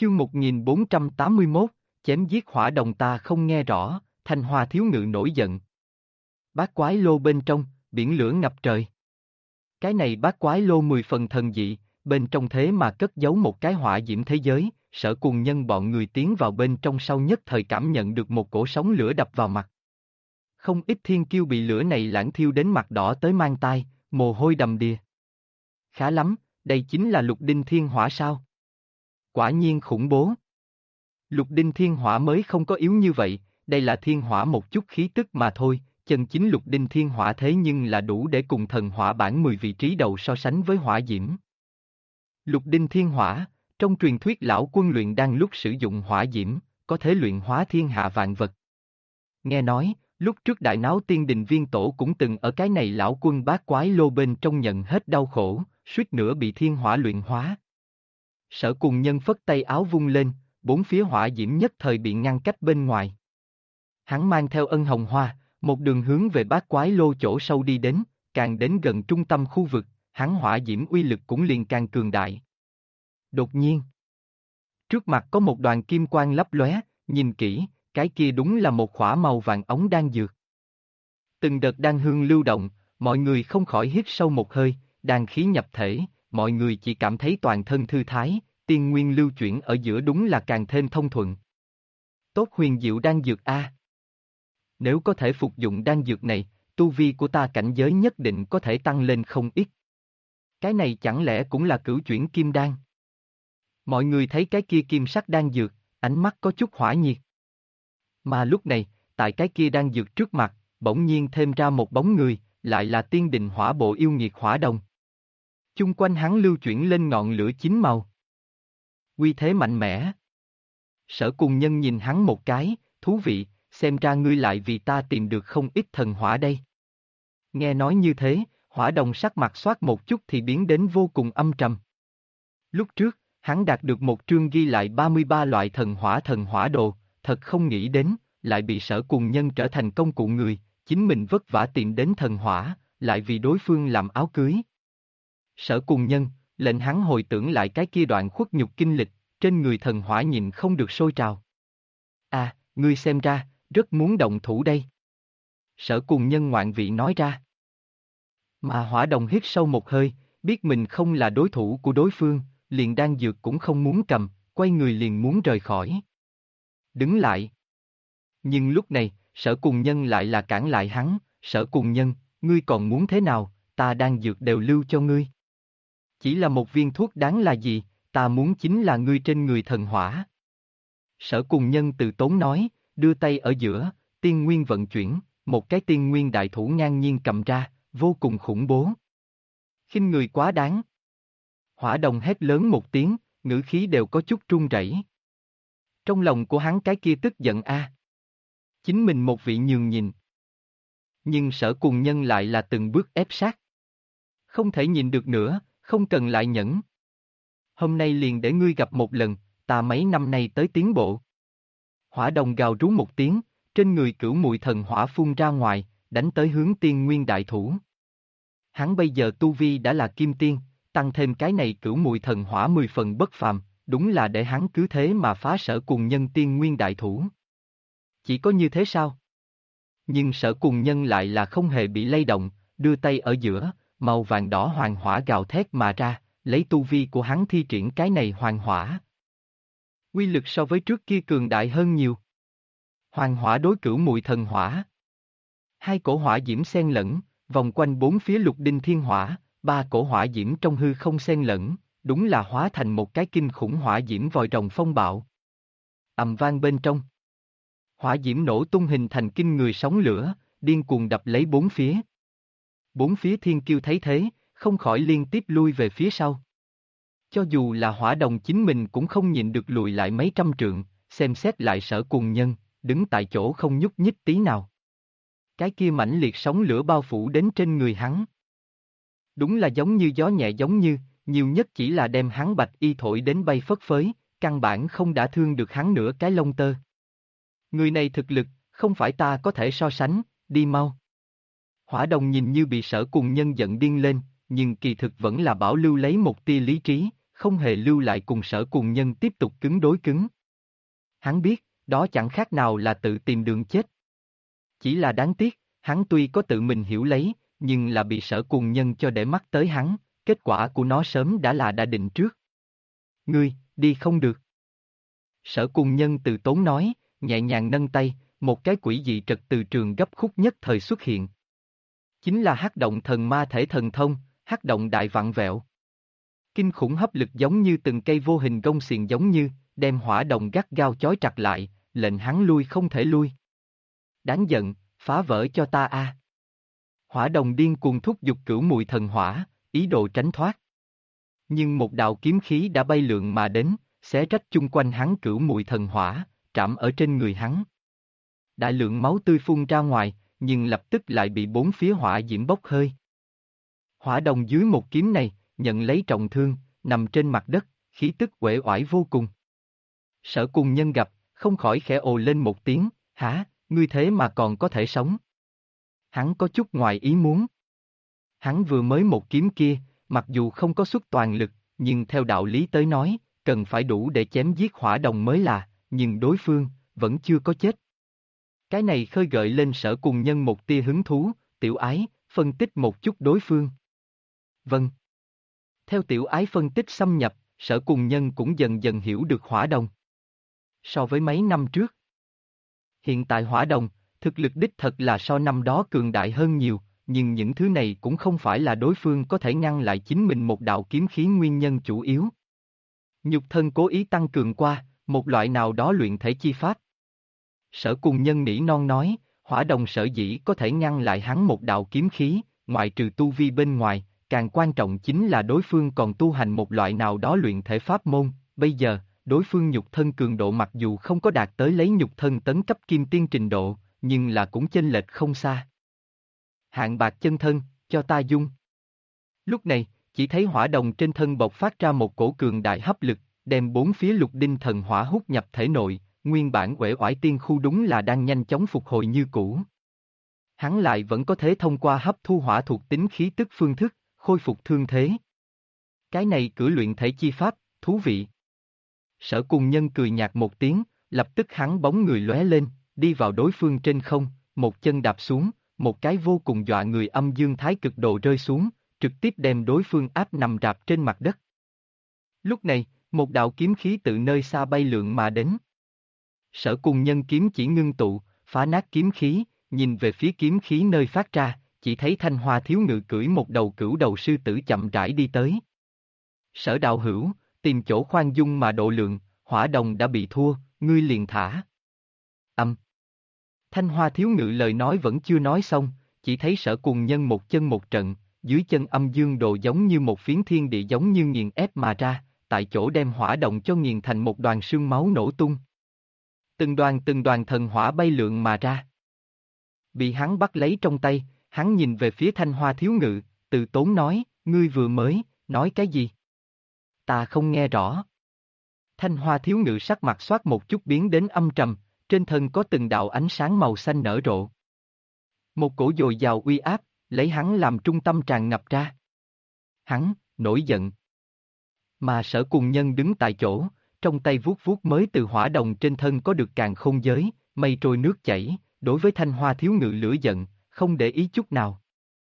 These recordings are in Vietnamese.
Chương 1481, chém giết hỏa đồng ta không nghe rõ, Thanh Hoa thiếu ngự nổi giận. Bát quái lô bên trong, biển lửa ngập trời. Cái này bát quái lô 10 phần thần dị, bên trong thế mà cất giấu một cái hỏa diễm thế giới, Sở Cùng Nhân bọn người tiến vào bên trong sau nhất thời cảm nhận được một cổ sóng lửa đập vào mặt. Không ít thiên kiêu bị lửa này lãng thiêu đến mặt đỏ tới mang tai, mồ hôi đầm đìa. Khá lắm, đây chính là lục đinh thiên hỏa sao? Quả nhiên khủng bố. Lục đinh thiên hỏa mới không có yếu như vậy, đây là thiên hỏa một chút khí tức mà thôi, chân chính lục đinh thiên hỏa thế nhưng là đủ để cùng thần hỏa bảng 10 vị trí đầu so sánh với hỏa diễm. Lục đinh thiên hỏa, trong truyền thuyết lão quân luyện đang lúc sử dụng hỏa diễm, có thể luyện hóa thiên hạ vạn vật. Nghe nói, lúc trước đại náo tiên đình viên tổ cũng từng ở cái này lão quân bát quái lô bên trong nhận hết đau khổ, suýt nữa bị thiên hỏa luyện hóa. Sở Cùng Nhân phất tay áo vung lên, bốn phía hỏa diễm nhất thời bị ngăn cách bên ngoài. Hắn mang theo Ân Hồng Hoa, một đường hướng về bát quái lô chỗ sâu đi đến, càng đến gần trung tâm khu vực, hắn hỏa diễm uy lực cũng liền càng cường đại. Đột nhiên, trước mặt có một đoàn kim quang lấp lóe, nhìn kỹ, cái kia đúng là một khỏa màu vàng ống đan dược. Từng đợt đan hương lưu động, mọi người không khỏi hít sâu một hơi, đan khí nhập thể, mọi người chỉ cảm thấy toàn thân thư thái, tiên nguyên lưu chuyển ở giữa đúng là càng thêm thông thuận. Tốt huyền diệu đan dược a. Nếu có thể phục dụng đan dược này, tu vi của ta cảnh giới nhất định có thể tăng lên không ít. Cái này chẳng lẽ cũng là cửu chuyển kim đan? Mọi người thấy cái kia kim sắc đan dược, ánh mắt có chút hỏa nhiệt. Mà lúc này, tại cái kia đan dược trước mặt, bỗng nhiên thêm ra một bóng người, lại là tiên đình hỏa bộ yêu nghiệt hỏa đồng. Chung quanh hắn lưu chuyển lên ngọn lửa chín màu. Uy thế mạnh mẽ. Sở Cùng Nhân nhìn hắn một cái, thú vị, xem ra ngươi lại vì ta tìm được không ít thần hỏa đây. Nghe nói như thế, hỏa đồng sắc mặt xoát một chút thì biến đến vô cùng âm trầm. Lúc trước, hắn đạt được một chương ghi lại 33 loại thần hỏa đồ, thật không nghĩ đến, lại bị Sở Cùng Nhân trở thành công cụ người, chính mình vất vả tìm đến thần hỏa, lại vì đối phương làm áo cưới. Sở Cùng Nhân, lệnh hắn hồi tưởng lại cái kia đoạn khuất nhục kinh lịch, trên người thần hỏa nhìn không được sôi trào. À, ngươi xem ra, rất muốn động thủ đây. Sở Cùng Nhân ngoạn vị nói ra. Mà hỏa đồng hít sâu một hơi, biết mình không là đối thủ của đối phương, liền đan dược cũng không muốn cầm, quay người liền muốn rời khỏi. Đứng lại. Nhưng lúc này, Sở Cùng Nhân lại là cản lại hắn, Sở Cùng Nhân, ngươi còn muốn thế nào, ta đan dược đều lưu cho ngươi. Chỉ là một viên thuốc đáng là gì, ta muốn chính là ngươi trên người thần hỏa. Sở Cùng Nhân từ tốn nói, đưa tay ở giữa, tiên nguyên vận chuyển, một cái tiên nguyên đại thủ ngang nhiên cầm ra, vô cùng khủng bố. Khinh người quá đáng. Hỏa đồng hét lớn một tiếng, ngữ khí đều có chút run rẩy. Trong lòng của hắn cái kia tức giận a. Chính mình một vị nhường nhìn. Nhưng Sở Cùng Nhân lại là từng bước ép sát. Không thể nhìn được nữa, không cần lại nhẫn. Hôm nay liền để ngươi gặp một lần, ta mấy năm nay tới tiến bộ. Hỏa đồng gào rú một tiếng, trên người cửu mùi thần hỏa phun ra ngoài, đánh tới hướng tiên nguyên đại thủ. Hắn bây giờ tu vi đã là kim tiên, tăng thêm cái này cửu mùi thần hỏa 10 phần bất phàm, đúng là để hắn cứ thế mà phá Sở Cùng Nhân tiên nguyên đại thủ. Chỉ có như thế sao? Nhưng Sở Cùng Nhân lại là không hề bị lay động, đưa tay ở giữa, màu vàng đỏ hoàng hỏa gào thét mà ra, lấy tu vi của hắn thi triển cái này hoàng hỏa. Quy lực so với trước kia cường đại hơn nhiều. Hoàng hỏa đối cửu mùi thần hỏa. Hai cổ hỏa diễm xen lẫn, vòng quanh bốn phía lục đinh thiên hỏa, ba cổ hỏa diễm trong hư không xen lẫn, đúng là hóa thành một cái kinh khủng hỏa diễm vòi rồng phong bạo. Ầm vang bên trong. Hỏa diễm nổ tung hình thành kinh người sóng lửa, điên cuồng đập lấy bốn phía. Bốn phía thiên kiêu thấy thế, không khỏi liên tiếp lui về phía sau. Cho dù là hỏa đồng chính mình cũng không nhịn được lùi lại mấy trăm trượng, xem xét lại Sở Cùng Nhân, đứng tại chỗ không nhúc nhích tí nào. Cái kia mãnh liệt sóng lửa bao phủ đến trên người hắn. Đúng là giống như gió nhẹ giống như, nhiều nhất chỉ là đem hắn bạch y thổi đến bay phất phới, căn bản không đã thương được hắn nửa cái lông tơ. Người này thực lực, không phải ta có thể so sánh, đi mau. Hỏa đồng nhìn như bị Sở Cùng Nhân giận điên lên, nhưng kỳ thực vẫn là bảo lưu lấy một tia lý trí, không hề lưu lại cùng Sở Cùng Nhân tiếp tục cứng đối cứng. Hắn biết, đó chẳng khác nào là tự tìm đường chết. Chỉ là đáng tiếc, hắn tuy có tự mình hiểu lấy, nhưng là bị Sở Cùng Nhân cho để mắt tới hắn, kết quả của nó sớm đã định trước. Ngươi, đi không được. Sở Cùng Nhân từ tốn nói, nhẹ nhàng nâng tay, một cái quỷ dị trật từ trường gấp khúc nhất thời xuất hiện. Chính là Hắc Động Thần Ma Thể Thần Thông, Hắc Động Đại Vặn Vẹo. Kinh khủng hấp lực giống như từng cây vô hình gông xiềng giống như, đem hỏa đồng gắt gao chói chặt lại, lệnh hắn lui không thể lui. Đáng giận, phá vỡ cho ta a! Hỏa đồng điên cuồng thúc giục cửu mùi thần hỏa, ý đồ tránh thoát. Nhưng một đạo kiếm khí đã bay lượn mà đến, xé rách chung quanh hắn cửu mùi thần hỏa, trảm ở trên người hắn. Đại lượng máu tươi phun ra ngoài, nhưng lập tức lại bị bốn phía hỏa diễm bốc hơi. Hỏa đồng dưới một kiếm này, nhận lấy trọng thương, nằm trên mặt đất, khí tức uể oải vô cùng. Sở Cùng Nhân gặp, không khỏi khẽ ồ lên một tiếng, hả, ngươi thế mà còn có thể sống. Hắn có chút ngoài ý muốn. Hắn vừa mới một kiếm kia, mặc dù không có xuất toàn lực, nhưng theo đạo lý tới nói, cần phải đủ để chém giết hỏa đồng mới là, nhưng đối phương, vẫn chưa có chết. Cái này khơi gợi lên Sở Cùng Nhân một tia hứng thú, tiểu ái, phân tích một chút đối phương. Vâng. Theo tiểu ái phân tích xâm nhập, Sở Cùng Nhân cũng dần dần hiểu được hỏa đồng. So với mấy năm trước, hiện tại hỏa đồng, thực lực đích thật là so năm đó cường đại hơn nhiều, nhưng những thứ này cũng không phải là đối phương có thể ngăn lại chính mình một đạo kiếm khí nguyên nhân chủ yếu. Nhục thân cố ý tăng cường qua, một loại nào đó luyện thể chi pháp. Sở Cùng Nhân nỉ non nói, hỏa đồng sở dĩ có thể ngăn lại hắn một đạo kiếm khí, ngoại trừ tu vi bên ngoài, càng quan trọng chính là đối phương còn tu hành một loại nào đó luyện thể pháp môn, bây giờ, đối phương nhục thân cường độ mặc dù không có đạt tới lấy nhục thân tấn cấp kim tiên trình độ, nhưng là cũng chênh lệch không xa. Hạng bạc chân thân, cho ta dung. Lúc này, chỉ thấy hỏa đồng trên thân bộc phát ra một cổ cường đại hấp lực, đem bốn phía lục đinh thần hỏa hút nhập thể nội, nguyên bản uể oải tiên khu đúng là đang nhanh chóng phục hồi như cũ. Hắn lại vẫn có thể thông qua hấp thu hỏa thuộc tính khí tức phương thức, khôi phục thương thế. Cái này cử luyện thể chi pháp, thú vị. Sở Cùng Nhân cười nhạt một tiếng, lập tức hắn bóng người lóe lên, đi vào đối phương trên không, một chân đạp xuống, một cái vô cùng dọa người âm dương thái cực đồ rơi xuống, trực tiếp đem đối phương áp nằm rạp trên mặt đất. Lúc này, một đạo kiếm khí tự nơi xa bay lượn mà đến. Sở Cùng Nhân kiếm chỉ ngưng tụ, phá nát kiếm khí, nhìn về phía kiếm khí nơi phát ra, chỉ thấy Thanh Hoa Thiếu Ngự cưỡi một đầu cửu đầu sư tử chậm rãi đi tới. Sở đạo hữu, tìm chỗ khoan dung mà độ lượng, hỏa đồng đã bị thua, ngươi liền thả. Thanh Hoa Thiếu Ngự lời nói vẫn chưa nói xong, chỉ thấy Sở Cùng Nhân một chân một trận, dưới chân âm dương đồ giống như một phiến thiên địa giống như nghiền ép mà ra, tại chỗ đem hỏa đồng cho nghiền thành một đoàn sương máu nổ tung. Từng đoàn thần hỏa bay lượn mà ra. Bị hắn bắt lấy trong tay, hắn nhìn về phía Thanh Hoa Thiếu Ngự, từ tốn nói, ngươi vừa mới, nói cái gì? Ta không nghe rõ. Thanh Hoa Thiếu Ngự sắc mặt xoát một chút biến đến âm trầm, trên thân có từng đạo ánh sáng màu xanh nở rộ. Một cổ dồi dào uy áp, lấy hắn làm trung tâm tràn ngập ra. Hắn, nổi giận. Mà Sở Cùng Nhân đứng tại chỗ, trong tay vuốt vuốt mới từ hỏa đồng trên thân có được càn khôn giới, mây trôi nước chảy, đối với Thanh Hoa Thiếu Ngự lửa giận, không để ý chút nào.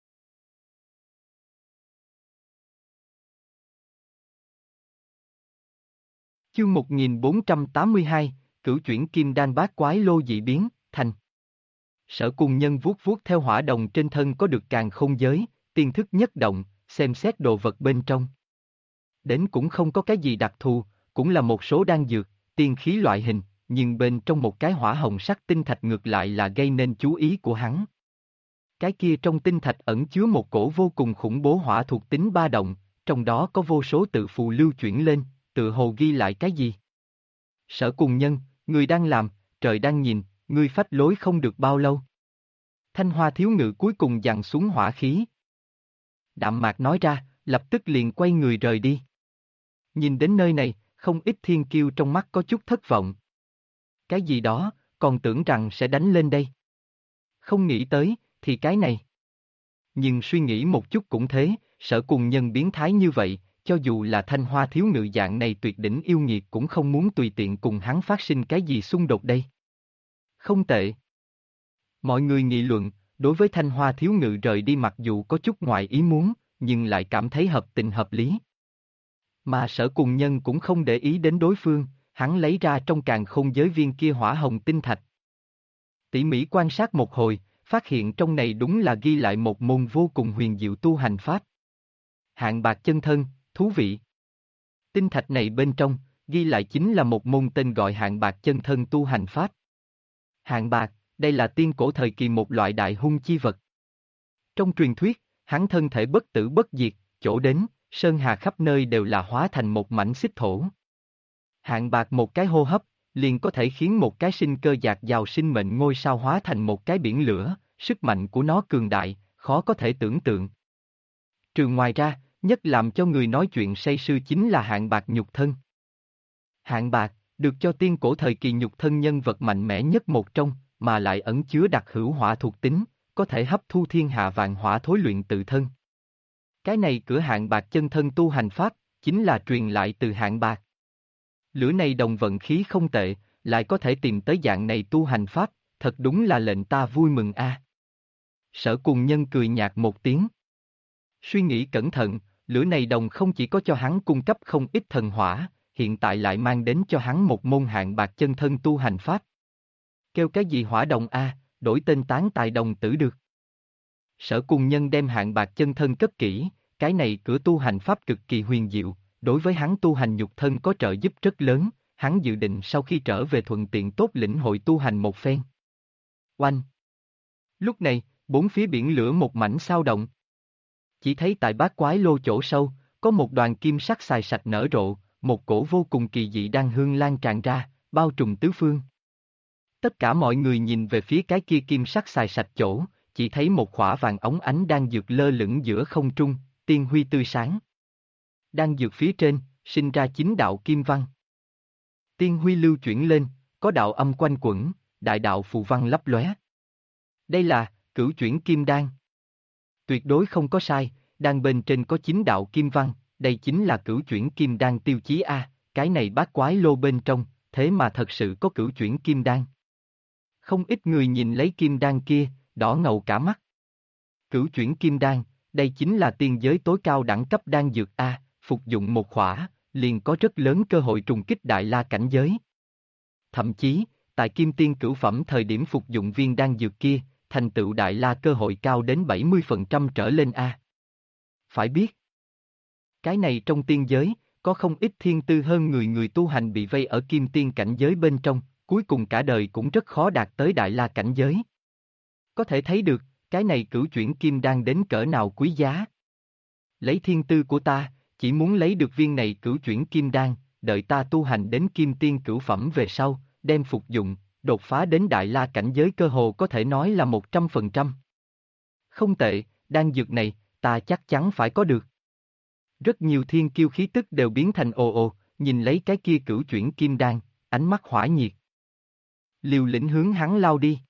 Chương 1482, cửu chuyển kim đan bát quái lô dị biến, thành. Sở Cùng Nhân vuốt vuốt theo hỏa đồng trên thân có được càn khôn giới, tiên thức nhất động, xem xét đồ vật bên trong. Đến cũng không có cái gì đặc thù, cũng là một số đan dược, tiên khí loại hình, nhưng bên trong một cái hỏa hồng sắc tinh thạch ngược lại là gây nên chú ý của hắn. Cái kia trong tinh thạch ẩn chứa một cổ vô cùng khủng bố hỏa thuộc tính ba động, trong đó có vô số tự phù lưu chuyển lên, tự hồ ghi lại cái gì. Sở Cùng Nhân, người đang làm, trời đang nhìn, ngươi phách lối không được bao lâu. Thanh Hoa Thiếu Ngự cuối cùng giằng xuống hỏa khí. Đạm mạc nói ra, lập tức liền quay người rời đi. Nhìn đến nơi này, không ít thiên kiêu trong mắt có chút thất vọng. Cái gì đó, còn tưởng rằng sẽ đánh lên đây. Không nghĩ tới, thì cái này. Nhưng suy nghĩ một chút cũng thế, Sở Cùng Nhân biến thái như vậy, cho dù là Thanh Hoa thiếu ngự dạng này tuyệt đỉnh yêu nghiệt cũng không muốn tùy tiện cùng hắn phát sinh cái gì xung đột đây. Không tệ. Mọi người nghị luận, đối với Thanh Hoa thiếu ngự rời đi mặc dù có chút ngoài ý muốn, nhưng lại cảm thấy hợp tình hợp lý. Mà Sở Cùng Nhân cũng không để ý đến đối phương, hắn lấy ra trong càn khôn giới viên kia hỏa hồng tinh thạch. Tỉ mỉ quan sát một hồi, phát hiện trong này đúng là ghi lại một môn vô cùng huyền diệu tu hành pháp. Hạng bạc chân thân, thú vị. Tinh thạch này bên trong, ghi lại chính là một môn tên gọi hạng bạc chân thân tu hành pháp. Hạng bạc, đây là tiên cổ thời kỳ một loại đại hung chi vật. Trong truyền thuyết, hắn thân thể bất tử bất diệt, chỗ đến, sơn hà khắp nơi đều là hóa thành một mảnh xích thổ. Hạng bạc một cái hô hấp, liền có thể khiến một cái sinh cơ dạt dào sinh mệnh ngôi sao hóa thành một cái biển lửa, sức mạnh của nó cường đại, khó có thể tưởng tượng. Trừ ngoài ra, nhất làm cho người nói chuyện say sưa chính là hạng bạc nhục thân. Hạng bạc, được cho tiên cổ thời kỳ nhục thân nhân vật mạnh mẽ nhất một trong, mà lại ẩn chứa đặc hữu hỏa thuộc tính, có thể hấp thu thiên hạ vạn hỏa thối luyện tự thân. Cái này cửa hạng bạc chân thân tu hành pháp, chính là truyền lại từ hạng bạc. Lửa này đồng vận khí không tệ, lại có thể tìm tới dạng này tu hành pháp, thật đúng là lệnh ta vui mừng a. Sở Cùng Nhân cười nhạt một tiếng. Suy nghĩ cẩn thận, lửa này đồng không chỉ có cho hắn cung cấp không ít thần hỏa, hiện tại lại mang đến cho hắn một môn hạng bạc chân thân tu hành pháp. Kêu cái gì hỏa đồng a, đổi tên tán tài đồng tử được. Sở Cùng Nhân đem hạng bạc chân thân cất kỹ, cái này cửa tu hành pháp cực kỳ huyền diệu, đối với hắn tu hành nhục thân có trợ giúp rất lớn, hắn dự định sau khi trở về thuận tiện tốt lĩnh hội tu hành một phen. Oanh! Lúc này, bốn phía biển lửa một mảnh xao động. Chỉ thấy tại bát quái lô chỗ sâu, có một đoàn kim sắc xài sạch nở rộ, một cổ vô cùng kỳ dị đang hương lan tràn ra, bao trùm tứ phương. Tất cả mọi người nhìn về phía cái kia kim sắc xài sạch chỗ, chỉ thấy một khỏa vàng óng ánh đang dược lơ lửng giữa không trung, tiên huy tươi sáng. Đang dược phía trên, sinh ra 9 đạo kim văn. Tiên huy lưu chuyển lên, có đạo âm quanh quẩn, đại đạo phù văn lấp lóe. Đây là cửu chuyển kim đan. Tuyệt đối không có sai, đan bên trên có 9 đạo kim văn, đây chính là cửu chuyển kim đan tiêu chí a, cái này bát quái lô bên trong, thế mà thật sự có cửu chuyển kim đan. Không ít người nhìn lấy kim đan kia, đỏ ngầu cả mắt. Cửu chuyển kim đan, đây chính là tiên giới tối cao đẳng cấp đan dược a, phục dụng một khỏa, liền có rất lớn cơ hội trùng kích đại la cảnh giới. Thậm chí, tại kim tiên cửu phẩm thời điểm phục dụng viên đan dược kia, thành tựu đại la cơ hội cao đến 70% trở lên a. Phải biết, cái này trong tiên giới, có không ít thiên tư hơn người tu hành bị vây ở kim tiên cảnh giới bên trong, cuối cùng cả đời cũng rất khó đạt tới đại la cảnh giới. Có thể thấy được, cái này cửu chuyển kim đan đến cỡ nào quý giá. Lấy thiên tư của ta, chỉ muốn lấy được viên này cửu chuyển kim đan, đợi ta tu hành đến kim tiên cửu phẩm về sau, đem phục dụng, đột phá đến đại la cảnh giới cơ hồ có thể nói là 100%. Không tệ, đan dược này, ta chắc chắn phải có được. Rất nhiều thiên kiêu khí tức đều biến thành ồ ồ, nhìn lấy cái kia cửu chuyển kim đan, ánh mắt hỏa nhiệt. Liều lĩnh hướng hắn lao đi.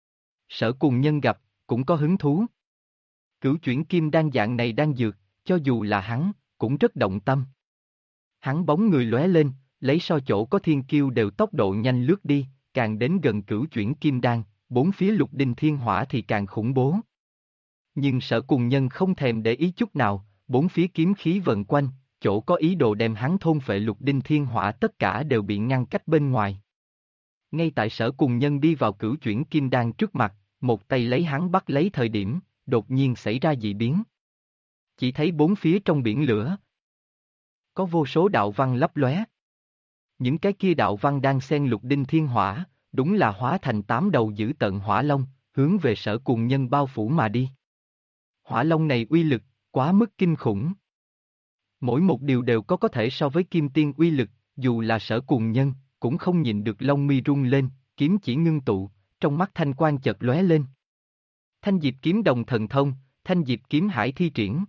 Sở Cùng Nhân gặp, cũng có hứng thú. Cửu chuyển kim đan dạng này đan dược, cho dù là hắn, cũng rất động tâm. Hắn bóng người lóe lên, lấy so chỗ có thiên kiêu đều tốc độ nhanh lướt đi, càng đến gần cửu chuyển kim đan, bốn phía lục đinh thiên hỏa thì càng khủng bố. Nhưng Sở Cùng Nhân không thèm để ý chút nào, bốn phía kiếm khí vần quanh, chỗ có ý đồ đem hắn thôn phệ lục đinh thiên hỏa tất cả đều bị ngăn cách bên ngoài. Ngay tại Sở Cùng Nhân đi vào cửu chuyển kim đan trước mặt, một tay lấy hắn bắt lấy thời điểm, đột nhiên xảy ra dị biến. Chỉ thấy bốn phía trong biển lửa, có vô số đạo văn lấp lóe. Những cái kia đạo văn đang xen lục đinh thiên hỏa, đúng là hóa thành 8 đầu dữ tợn hỏa long, hướng về Sở Cùng Nhân bao phủ mà đi. Hỏa long này uy lực, quá mức kinh khủng. Mỗi một điều đều có thể so với kim tiên uy lực, dù là Sở Cùng Nhân, cũng không nhìn được lông mi rung lên, kiếm chỉ ngưng tụ, trong mắt thanh quang chợt lóe lên. Thanh diệp kiếm đồng thần thông, thanh diệp kiếm hải thi triển.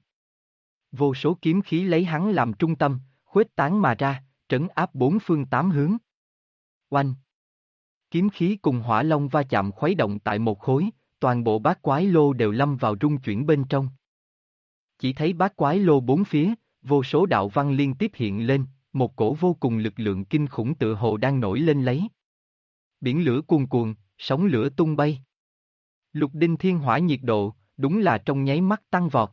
Vô số kiếm khí lấy hắn làm trung tâm, khuếch tán mà ra, trấn áp bốn phương tám hướng. Oanh! Kiếm khí cùng hỏa long va chạm khuấy động tại một khối, toàn bộ bát quái lô đều lâm vào rung chuyển bên trong. Chỉ thấy bát quái lô bốn phía, vô số đạo văn liên tiếp hiện lên, một cổ vô cùng lực lượng kinh khủng tựa hồ đang nổi lên lấy. Biển lửa cuồn cuộn, sóng lửa tung bay. Lục đinh thiên hỏa nhiệt độ, đúng là trong nháy mắt tăng vọt.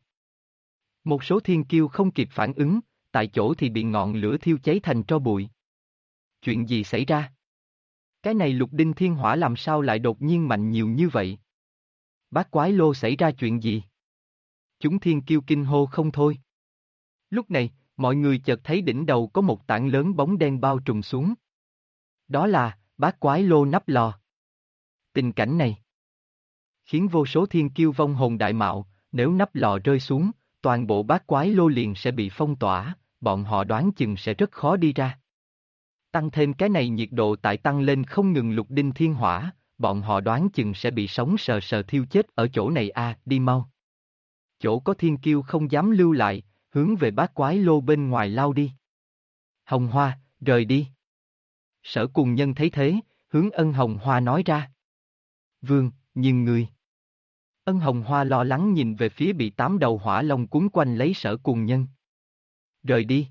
Một số thiên kiêu không kịp phản ứng, tại chỗ thì bị ngọn lửa thiêu cháy thành tro bụi. Chuyện gì xảy ra? Cái này lục đinh thiên hỏa làm sao lại đột nhiên mạnh nhiều như vậy? Bát quái lô xảy ra chuyện gì? Chúng thiên kiêu kinh hô không thôi. Lúc này, mọi người chợt thấy đỉnh đầu có một tảng lớn bóng đen bao trùm xuống. Đó là bát quái lô nắp lò. Tình cảnh này khiến vô số thiên kiêu vong hồn đại mạo, nếu nắp lò rơi xuống, toàn bộ bát quái lô liền sẽ bị phong tỏa, bọn họ đoán chừng sẽ rất khó đi ra. Tăng thêm cái này nhiệt độ tại tăng lên không ngừng lục đinh thiên hỏa, bọn họ đoán chừng sẽ bị sống sờ sờ thiêu chết ở chỗ này đi mau. Chỗ có thiên kiêu không dám lưu lại, hướng về bát quái lô bên ngoài lao đi. Hồng Hoa, rời đi. Sở Cùng Nhân thấy thế, hướng Ân Hồng Hoa nói ra. Vương, nhưng người. Ân Hồng Hoa lo lắng nhìn về phía bị 8 đầu hỏa long cuốn quanh lấy Sở Cùng Nhân. Rời đi.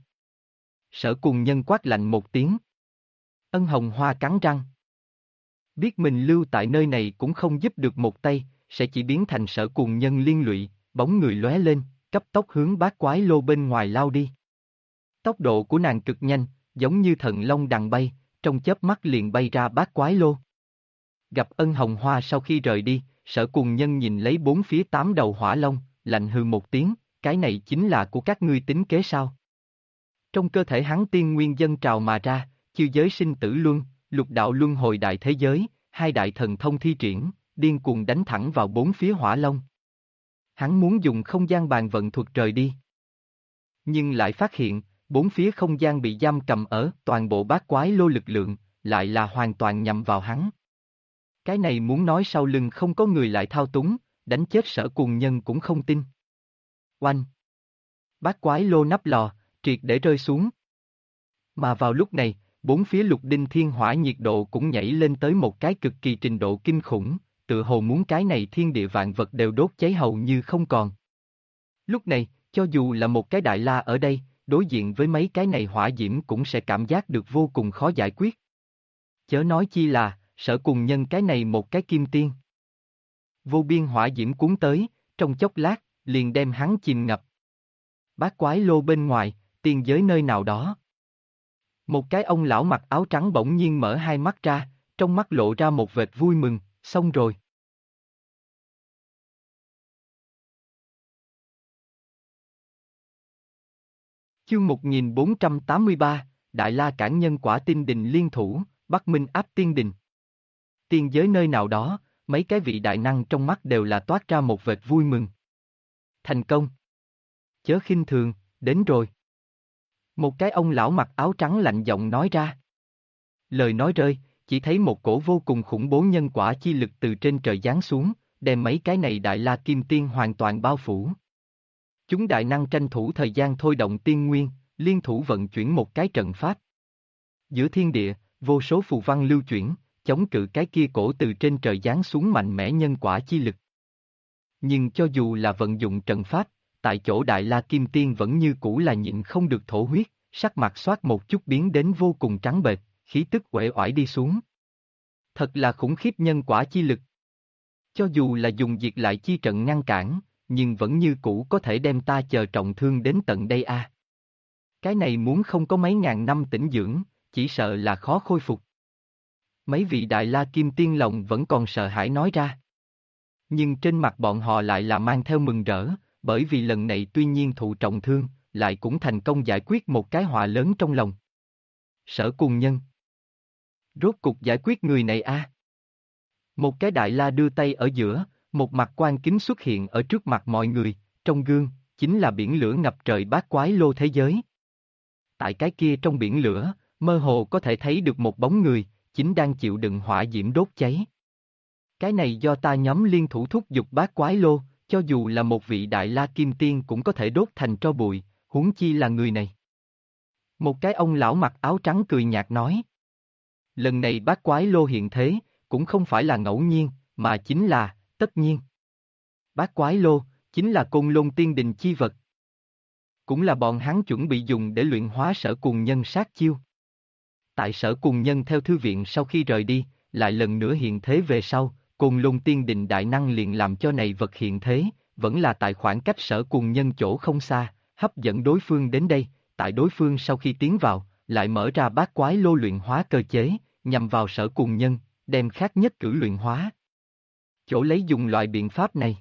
Sở Cùng Nhân quát lạnh một tiếng. Ân Hồng Hoa cắn răng. Biết mình lưu tại nơi này cũng không giúp được một tay, sẽ chỉ biến thành Sở Cùng Nhân liên lụy, bóng người lóe lên, cấp tốc hướng bát quái lô bên ngoài lao đi. Tốc độ của nàng cực nhanh, giống như thần long đằng bay, trong chớp mắt liền bay ra bát quái lô. Gặp Ân Hồng Hoa sau khi rời đi, Sở Cùng Nhân nhìn lấy bốn phía 8 đầu hỏa long, lạnh hừ một tiếng, cái này chính là của các ngươi tính kế sao? Trong cơ thể hắn tiên nguyên dâng trào mà ra, chiêu giới sinh tử luân, lục đạo luân hồi đại thế giới, hai đại thần thông thi triển, điên cuồng đánh thẳng vào bốn phía hỏa long. Hắn muốn dùng không gian bàn vận thuật rời đi. Nhưng lại phát hiện, bốn phía không gian bị giam cầm ở toàn bộ bát quái lô lực lượng, lại là hoàn toàn nhằm vào hắn. Cái này muốn nói sau lưng không có người lại thao túng, đánh chết Sở Cùng Nhân cũng không tin. Oanh! Bát quái lô nắp lò, triệt để rơi xuống. Mà vào lúc này, bốn phía lục đinh thiên hỏa nhiệt độ cũng nhảy lên tới một cái cực kỳ trình độ kinh khủng, tự hồ muốn cái này thiên địa vạn vật đều đốt cháy hầu như không còn. Lúc này, cho dù là một cái đại la ở đây, đối diện với mấy cái này hỏa diễm cũng sẽ cảm giác được vô cùng khó giải quyết. Chớ nói chi là, Sở Cùng Nhân cái này một cái kim tiên. Vô biên hỏa diễm cuốn tới, trong chốc lát, liền đem hắn chìm ngập. Bát quái lô bên ngoài, tiên giới nơi nào đó. Một cái ông lão mặc áo trắng bỗng nhiên mở hai mắt ra, trong mắt lộ ra một vệt vui mừng, xong rồi. Chương 1483, Đại La Cản Nhân Quả Tiên Đình liên thủ, Bắc Minh áp Tiên Đình. Tiên giới nơi nào đó, mấy cái vị đại năng trong mắt đều là toát ra một vệt vui mừng. Thành công. Chớ khinh thường, đến rồi. Một cái ông lão mặc áo trắng lạnh giọng nói ra. Lời nói rơi, chỉ thấy một cổ vô cùng khủng bố nhân quả chi lực từ trên trời giáng xuống, đem mấy cái này đại la kim tiên hoàn toàn bao phủ. Chúng đại năng tranh thủ thời gian thôi động tiên nguyên, liên thủ vận chuyển một cái trận pháp. Giữa thiên địa, vô số phù văn lưu chuyển, chống cự cái kia cổ từ trên trời giáng xuống mạnh mẽ nhân quả chi lực. Nhưng cho dù là vận dụng trận pháp, tại chỗ đại la kim tiên vẫn như cũ là nhịn không được thổ huyết, sắc mặt xoát một chút biến đến vô cùng trắng bệch, khí tức uể oải đi xuống. Thật là khủng khiếp nhân quả chi lực. Cho dù là dùng diệt lại chi trận ngăn cản, nhưng vẫn như cũ có thể đem ta chờ trọng thương đến tận đây a. Cái này muốn không có mấy ngàn năm tĩnh dưỡng, chỉ sợ là khó khôi phục. Mấy vị đại la kim tiên lòng vẫn còn sợ hãi nói ra. Nhưng trên mặt bọn họ lại là mang theo mừng rỡ, bởi vì lần này tuy nhiên thụ trọng thương, lại cũng thành công giải quyết một cái họa lớn trong lòng. Sở Cùng Nhân. Rốt cục giải quyết người này a. Một cái đại la đưa tay ở giữa, một mặt quan kính xuất hiện ở trước mặt mọi người, trong gương, chính là biển lửa ngập trời bát quái lô thế giới. Tại cái kia trong biển lửa, mơ hồ có thể thấy được một bóng người, chính đang chịu đựng hỏa diễm đốt cháy. Cái này do ta nhóm liên thủ thúc giục bát quái lô, cho dù là một vị đại la kim tiên cũng có thể đốt thành tro bụi, huống chi là người này. Một cái ông lão mặc áo trắng cười nhạt nói. Lần này bát quái lô hiện thế, cũng không phải là ngẫu nhiên, mà chính là, tất nhiên. Bát quái lô, chính là Côn Lôn Tiên Đình chi vật. cũng là bọn hắn chuẩn bị dùng để luyện hóa Sở Cùng Nhân sát chiêu. Tại Sở Cùng Nhân theo thư viện sau khi rời đi, lại lần nữa hiện thế về sau, Côn Lôn Tiên Đình đại năng liền làm cho này vật hiện thế, vẫn là tại khoảng cách Sở Cùng Nhân chỗ không xa, hấp dẫn đối phương đến đây, tại đối phương sau khi tiến vào, lại mở ra bát quái lô luyện hóa cơ chế, nhằm vào Sở Cùng Nhân, đem khác nhất cử luyện hóa. Chỗ lấy dùng loại biện pháp này.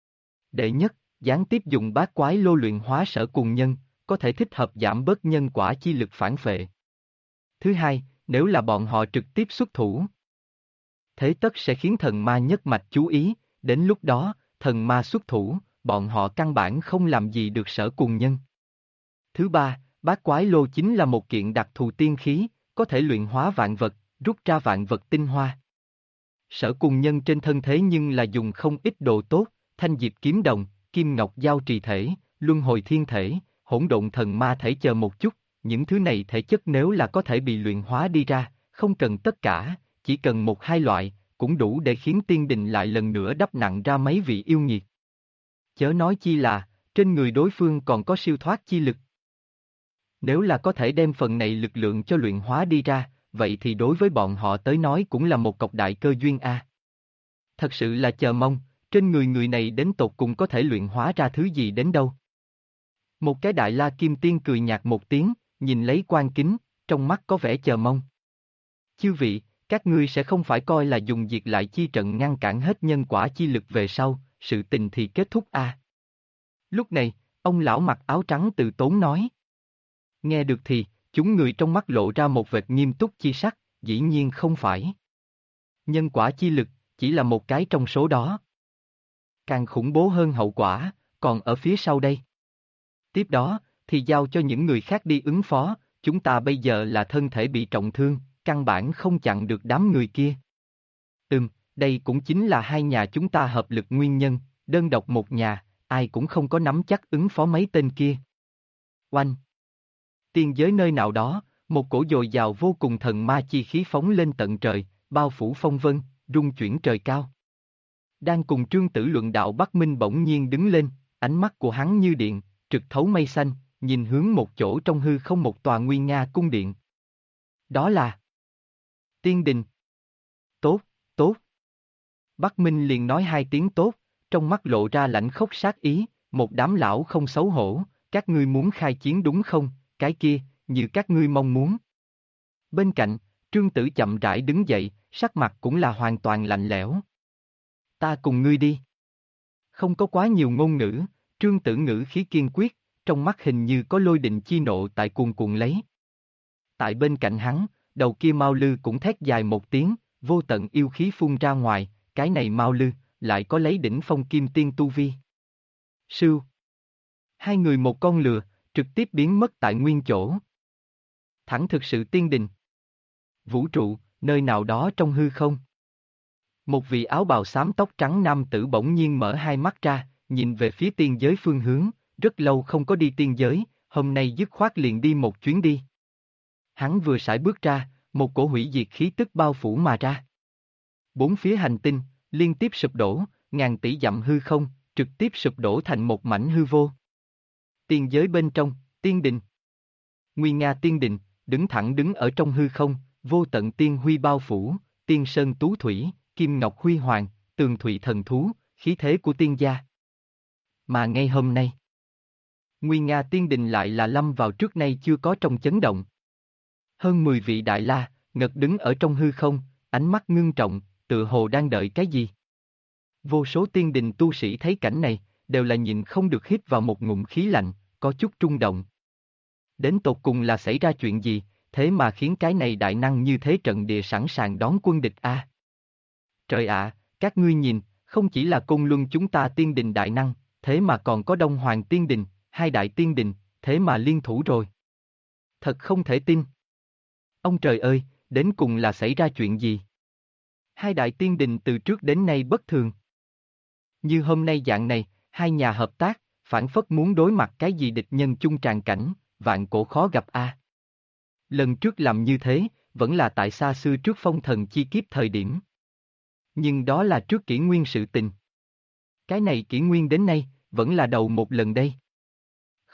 Đệ nhất, gián tiếp dùng bát quái lô luyện hóa Sở Cùng Nhân, có thể thích hợp giảm bớt nhân quả chi lực phản phệ. Thứ hai, nếu là bọn họ trực tiếp xuất thủ, thế tất sẽ khiến thần ma nhất mạch chú ý, đến lúc đó, thần ma xuất thủ, bọn họ căn bản không làm gì được Sở Cùng Nhân. Thứ ba, bát quái lô chính là một kiện đặc thù tiên khí, có thể luyện hóa vạn vật, rút ra vạn vật tinh hoa. Sở Cùng Nhân trên thân thế nhưng là dùng không ít đồ tốt, thanh diệp kiếm đồng, kim ngọc giao trì thể, luân hồi thiên thể, hỗn độn thần ma thể chờ một chút, những thứ này thể chất nếu là có thể bị luyện hóa đi ra, không cần tất cả, chỉ cần một hai loại, cũng đủ để khiến tiên đình lại lần nữa đắp nặng ra mấy vị yêu nghiệt. Chớ nói chi là, trên người đối phương còn có siêu thoát chi lực. Nếu là có thể đem phần này lực lượng cho luyện hóa đi ra, vậy thì đối với bọn họ tới nói cũng là một cọc đại cơ duyên a. Thật sự là chờ mong, trên người người này đến tột cùng có thể luyện hóa ra thứ gì đến đâu. Một cái đại la kim tiên cười nhạt một tiếng, nhìn lấy quan kính, trong mắt có vẻ chờ mong. Chư vị, các ngươi sẽ không phải coi là dùng diệt lại chi trận ngăn cản hết nhân quả chi lực về sau, sự tình thì kết thúc a. Lúc này, ông lão mặc áo trắng từ tốn nói. Nghe được thì, chúng người trong mắt lộ ra một vệt nghiêm túc chi sắc, dĩ nhiên không phải. Nhân quả chi lực, chỉ là một cái trong số đó. Càng khủng bố hơn hậu quả, còn ở phía sau đây. Tiếp đó, thì giao cho những người khác đi ứng phó, chúng ta bây giờ là thân thể bị trọng thương, căn bản không chặn được đám người kia. Đây cũng chính là hai nhà chúng ta hợp lực nguyên nhân, đơn độc một nhà, ai cũng không có nắm chắc ứng phó mấy tên kia. Oanh! Tiên giới nơi nào đó, một cổ dồi dào vô cùng thần ma chi khí phóng lên tận trời, bao phủ phong vân, rung chuyển trời cao. Đang cùng Trương Tử luận đạo Bắc Minh bỗng nhiên đứng lên, ánh mắt của hắn như điện, trực thấu mây xanh, nhìn hướng một chỗ trong hư không một tòa nguy nga cung điện. Đó là Tiên Đình. Tốt, tốt. Bắc Minh liền nói hai tiếng tốt, trong mắt lộ ra lãnh khốc sát ý, một đám lão không xấu hổ, các ngươi muốn khai chiến đúng không, cái kia, như các ngươi mong muốn. Bên cạnh, Trương Tử chậm rãi đứng dậy, sắc mặt cũng là hoàn toàn lạnh lẽo. Ta cùng ngươi đi. Không có quá nhiều ngôn ngữ, Trương Tử ngữ khí kiên quyết, trong mắt hình như có lôi đình chi nộ tại cuồn cuộn lấy. Tại bên cạnh hắn, đầu kia Mao Lư cũng thét dài một tiếng, vô tận yêu khí phun ra ngoài, cái này Mao Lư, lại có lấy đỉnh phong kim tiên tu vi. Sưu. Hai người một con lừa, trực tiếp biến mất tại nguyên chỗ. Thẳng thực sự tiên đình. Vũ trụ, nơi nào đó trong hư không. Một vị áo bào xám tóc trắng nam tử bỗng nhiên mở hai mắt ra, nhìn về phía tiên giới phương hướng, rất lâu không có đi tiên giới, hôm nay dứt khoát liền đi một chuyến đi. Hắn vừa sải bước ra, một cổ hủy diệt khí tức bao phủ mà ra. Bốn phía hành tinh, liên tiếp sụp đổ, ngàn tỷ dặm hư không, trực tiếp sụp đổ thành một mảnh hư vô. Tiên giới bên trong, tiên đình. Nguy nga tiên đình, đứng thẳng đứng ở trong hư không, vô tận tiên huy bao phủ, tiên sơn tú thủy, kim ngọc huy hoàng, tường thụy thần thú, khí thế của tiên gia. Mà ngay hôm nay, nguy nga tiên đình lại là lâm vào trước nay chưa có trong chấn động. Hơn 10 vị đại la, ngật đứng ở trong hư không, ánh mắt ngưng trọng, tựa hồ đang đợi cái gì. Vô số tiên đình tu sĩ thấy cảnh này, đều là nhìn không được hít vào một ngụm khí lạnh, có chút rung động. Đến tột cùng là xảy ra chuyện gì, thế mà khiến cái này đại năng như thế trận địa sẵn sàng đón quân địch a. Trời ạ, các ngươi nhìn, không chỉ là Côn Luân chúng ta tiên đình đại năng, thế mà còn có Đông Hoàng tiên đình, hai đại tiên đình, thế mà liên thủ rồi. Thật không thể tin. Ông trời ơi, đến cùng là xảy ra chuyện gì? Hai đại tiên đình từ trước đến nay bất thường. Như hôm nay dạng này, hai nhà hợp tác, phản phất muốn đối mặt cái gì địch nhân chung tràn cảnh, vạn cổ khó gặp a. Lần trước làm như thế, vẫn là tại xa xưa trước phong thần chi kiếp thời điểm. Nhưng đó là trước kỷ nguyên sự tình. Cái này kỷ nguyên đến nay, vẫn là đầu một lần đây.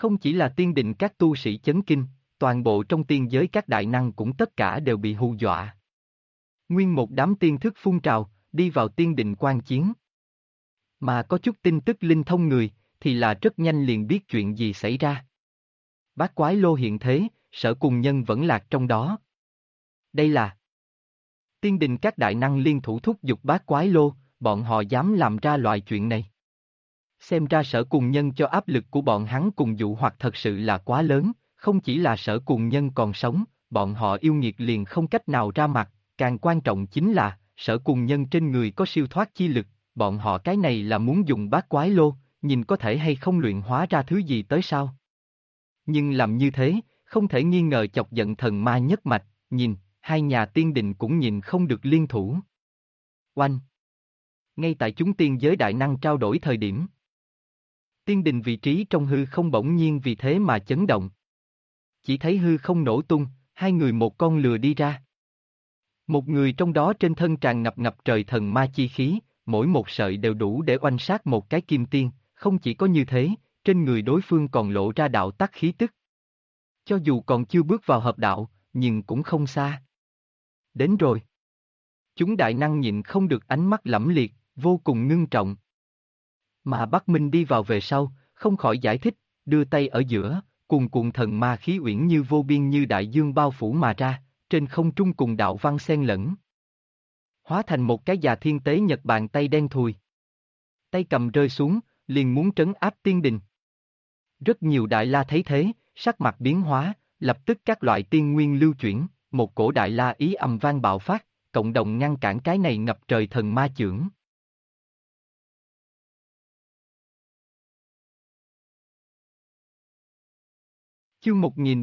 Không chỉ là tiên đình các tu sĩ chấn kinh, toàn bộ trong tiên giới các đại năng cũng tất cả đều bị hù dọa. Nguyên một đám tiên thức phun trào, đi vào tiên đình quan chiến. Mà có chút tin tức linh thông người, thì là rất nhanh liền biết chuyện gì xảy ra. Bát Quái Lô hiện thế, Sở Cùng Nhân vẫn lạc trong đó. Đây là tiên đình các đại năng liên thủ thúc giục Bát Quái Lô, bọn họ dám làm ra loại chuyện này. Xem ra Sở Cùng Nhân cho áp lực của bọn hắn cùng dụ hoặc thật sự là quá lớn, không chỉ là Sở Cùng Nhân còn sống, bọn họ yêu nghiệt liền không cách nào ra mặt, càng quan trọng chính là, Sở Cùng Nhân trên người có siêu thoát chi lực, bọn họ cái này là muốn dùng Bát Quái Lô, nhìn có thể hay không luyện hóa ra thứ gì tới sao. Nhưng làm như thế, không thể nghi ngờ chọc giận thần ma nhất mạch, nhìn, hai nhà tiên đình cũng nhìn không được liên thủ. Oanh! Ngay tại chúng tiên giới đại năng trao đổi thời điểm. Tiên đình vị trí trong hư không bỗng nhiên vì thế mà chấn động. Chỉ thấy hư không nổ tung, hai người một con lừa đi ra. Một người trong đó trên thân tràn ngập trời thần ma chi khí, mỗi một sợi đều đủ để oanh sát một cái kim tiên, không chỉ có như thế, trên người đối phương còn lộ ra đạo tắc khí tức. Cho dù còn chưa bước vào hợp đạo, nhưng cũng không xa. Đến rồi. Chúng đại năng nhịn không được ánh mắt lẫm liệt, vô cùng ngưng trọng. Mà Bắc Minh đi vào về sau, không khỏi giải thích, đưa tay ở giữa, cuồn cuộn thần ma khí uyển như vô biên như đại dương bao phủ mà ra, trên không trung cùng đạo văn xen lẫn. Hóa thành một cái già thiên tế nhật bàn tay đen thùi. Tay cầm rơi xuống, liền muốn trấn áp tiên đình. Rất nhiều đại la thấy thế, sắc mặt biến hóa, lập tức các loại tiên nguyên lưu chuyển, một cổ đại la ý ầm vang bạo phát, cộng đồng ngăn cản cái này ngập trời thần ma chưởng. Chương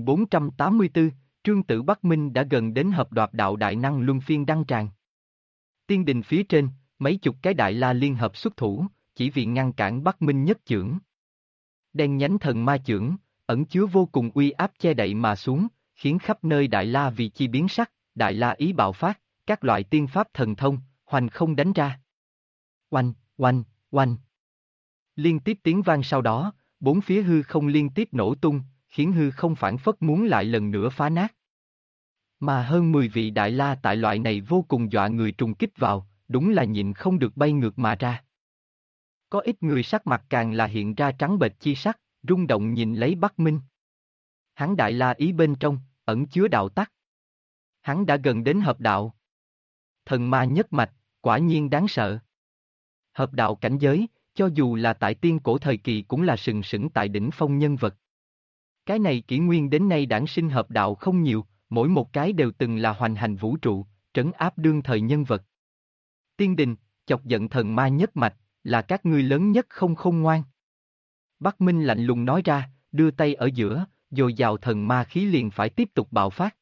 1484, Trương Tử Bắc Minh đã gần đến hợp đoạt đạo đại năng luân phiên đăng tràng. Tiên đình phía trên, mấy chục cái đại la liên hợp xuất thủ, chỉ vì ngăn cản Bắc Minh nhất chưởng. Đen nhánh thần ma chưởng, ẩn chứa vô cùng uy áp che đậy mà xuống, khiến khắp nơi đại la vì chi biến sắc, đại la ý bạo phát, các loại tiên pháp thần thông, hoành không đánh ra. Oanh, oanh, oanh. Liên tiếp tiếng vang sau đó, bốn phía hư không liên tiếp nổ tung, khiến hư không phản phất muốn lại lần nữa phá nát. Mà hơn 10 vị đại la tại loại này vô cùng dọa người trùng kích vào, đúng là nhịn không được bay ngược mà ra. Có ít người sắc mặt càng là hiện ra trắng bệch chi sắc, rung động nhìn lấy Bắc Minh. Hắn đại la ý bên trong, ẩn chứa đạo tắc. Hắn đã gần đến hợp đạo. Thần ma nhất mạch, quả nhiên đáng sợ. Hợp đạo cảnh giới, cho dù là tại tiên cổ thời kỳ cũng là sừng sững tại đỉnh phong nhân vật. Cái này kỷ nguyên đến nay đản sinh hợp đạo không nhiều, mỗi một cái đều từng là hoành hành vũ trụ, trấn áp đương thời nhân vật. Tiên đình, chọc giận thần ma nhất mạch, là các ngươi lớn nhất không khôn ngoan. Bắc Minh lạnh lùng nói ra, đưa tay ở giữa, dồi dào thần ma khí liền phải tiếp tục bạo phát.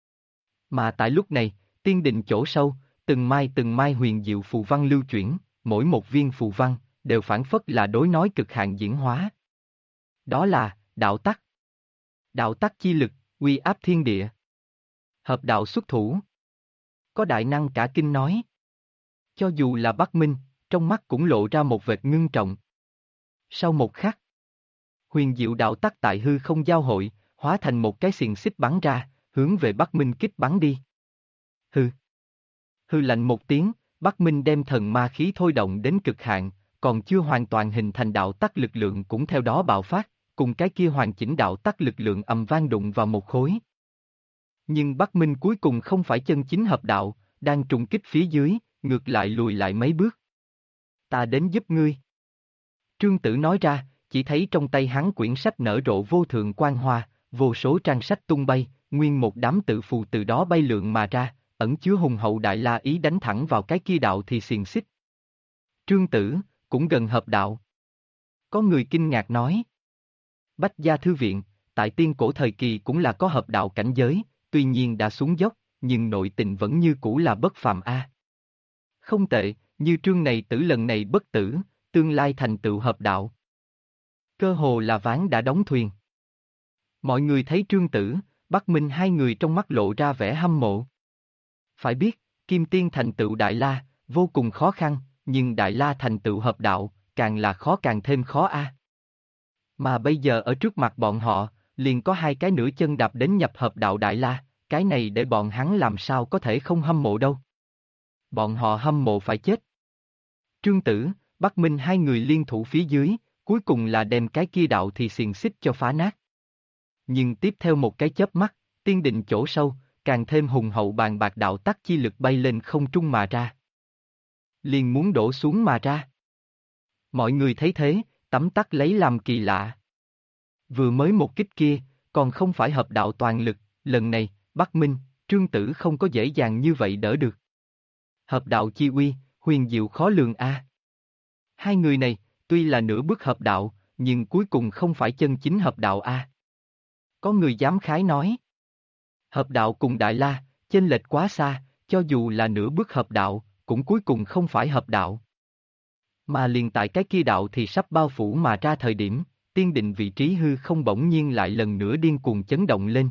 Mà tại lúc này, tiên đình chỗ sâu, từng mai huyền diệu phù văn lưu chuyển, mỗi một viên phù văn, đều phản phất là đối nói cực hạn diễn hóa. Đó là, đạo tắc. Đạo tắc chi lực, uy áp thiên địa. Hợp đạo xuất thủ. Có đại năng cả kinh nói. Cho dù là Bắc Minh, trong mắt cũng lộ ra một vệt ngưng trọng. Sau một khắc, huyền diệu đạo tắc tại hư không giao hội, hóa thành một cái xiềng xích bắn ra, hướng về Bắc Minh kích bắn đi. Hư. Hư lạnh một tiếng, Bắc Minh đem thần ma khí thôi động đến cực hạn, còn chưa hoàn toàn hình thành đạo tắc lực lượng cũng theo đó bạo phát, cùng cái kia hoàn chỉnh đạo tắc lực lượng ầm vang đụng vào một khối. Nhưng Bắc Minh cuối cùng không phải chân chính hợp đạo, đang trùng kích phía dưới, ngược lại lùi lại mấy bước. Ta đến giúp ngươi. Trương Tử nói ra, chỉ thấy trong tay hắn quyển sách nở rộ vô thượng quang hoa, vô số trang sách tung bay, nguyên một đám tự phù từ đó bay lượn mà ra, ẩn chứa hùng hậu đại la ý đánh thẳng vào cái kia đạo thì xiềng xích. Trương Tử, cũng gần hợp đạo. Có người kinh ngạc nói. Bách Gia Thư Viện, tại tiên cổ thời kỳ cũng là có hợp đạo cảnh giới, tuy nhiên đã xuống dốc, nhưng nội tình vẫn như cũ là bất phàm a. Không tệ, như Trương này tử lần này bất tử, tương lai thành tựu hợp đạo. Cơ hồ là ván đã đóng thuyền. Mọi người thấy Trương Tử, Bắc Minh hai người trong mắt lộ ra vẻ hâm mộ. Phải biết, Kim Tiên thành tựu Đại La, vô cùng khó khăn, nhưng Đại La thành tựu hợp đạo, càng là khó càng thêm khó a. Mà bây giờ ở trước mặt bọn họ, liền có hai cái nửa chân đạp đến nhập hợp đạo Đại La, cái này để bọn hắn làm sao có thể không hâm mộ đâu. Bọn họ hâm mộ phải chết. Trương Tử, Bắc Minh hai người liên thủ phía dưới, cuối cùng là đem cái kia đạo thì xiềng xích cho phá nát. Nhưng tiếp theo một cái chớp mắt, tiên định chỗ sâu, càng thêm hùng hậu bàn bạc đạo tắc chi lực bay lên không trung mà ra. Liền muốn đổ xuống mà ra. Mọi người thấy thế, tấm tắc lấy làm kỳ lạ. Vừa mới một kích kia, còn không phải hợp đạo toàn lực, lần này, Bắc Minh, Trương Tử không có dễ dàng như vậy đỡ được. Hợp đạo chi uy, huyền diệu khó lường a. Hai người này, tuy là nửa bước hợp đạo, nhưng cuối cùng không phải chân chính hợp đạo a. Có người dám khái nói. Hợp đạo cùng Đại La, chênh lệch quá xa, cho dù là nửa bước hợp đạo, cũng cuối cùng không phải hợp đạo. Mà liền tại cái kia đạo thì sắp bao phủ mà ra thời điểm, tiên định vị trí hư không bỗng nhiên lại lần nữa điên cuồng chấn động lên.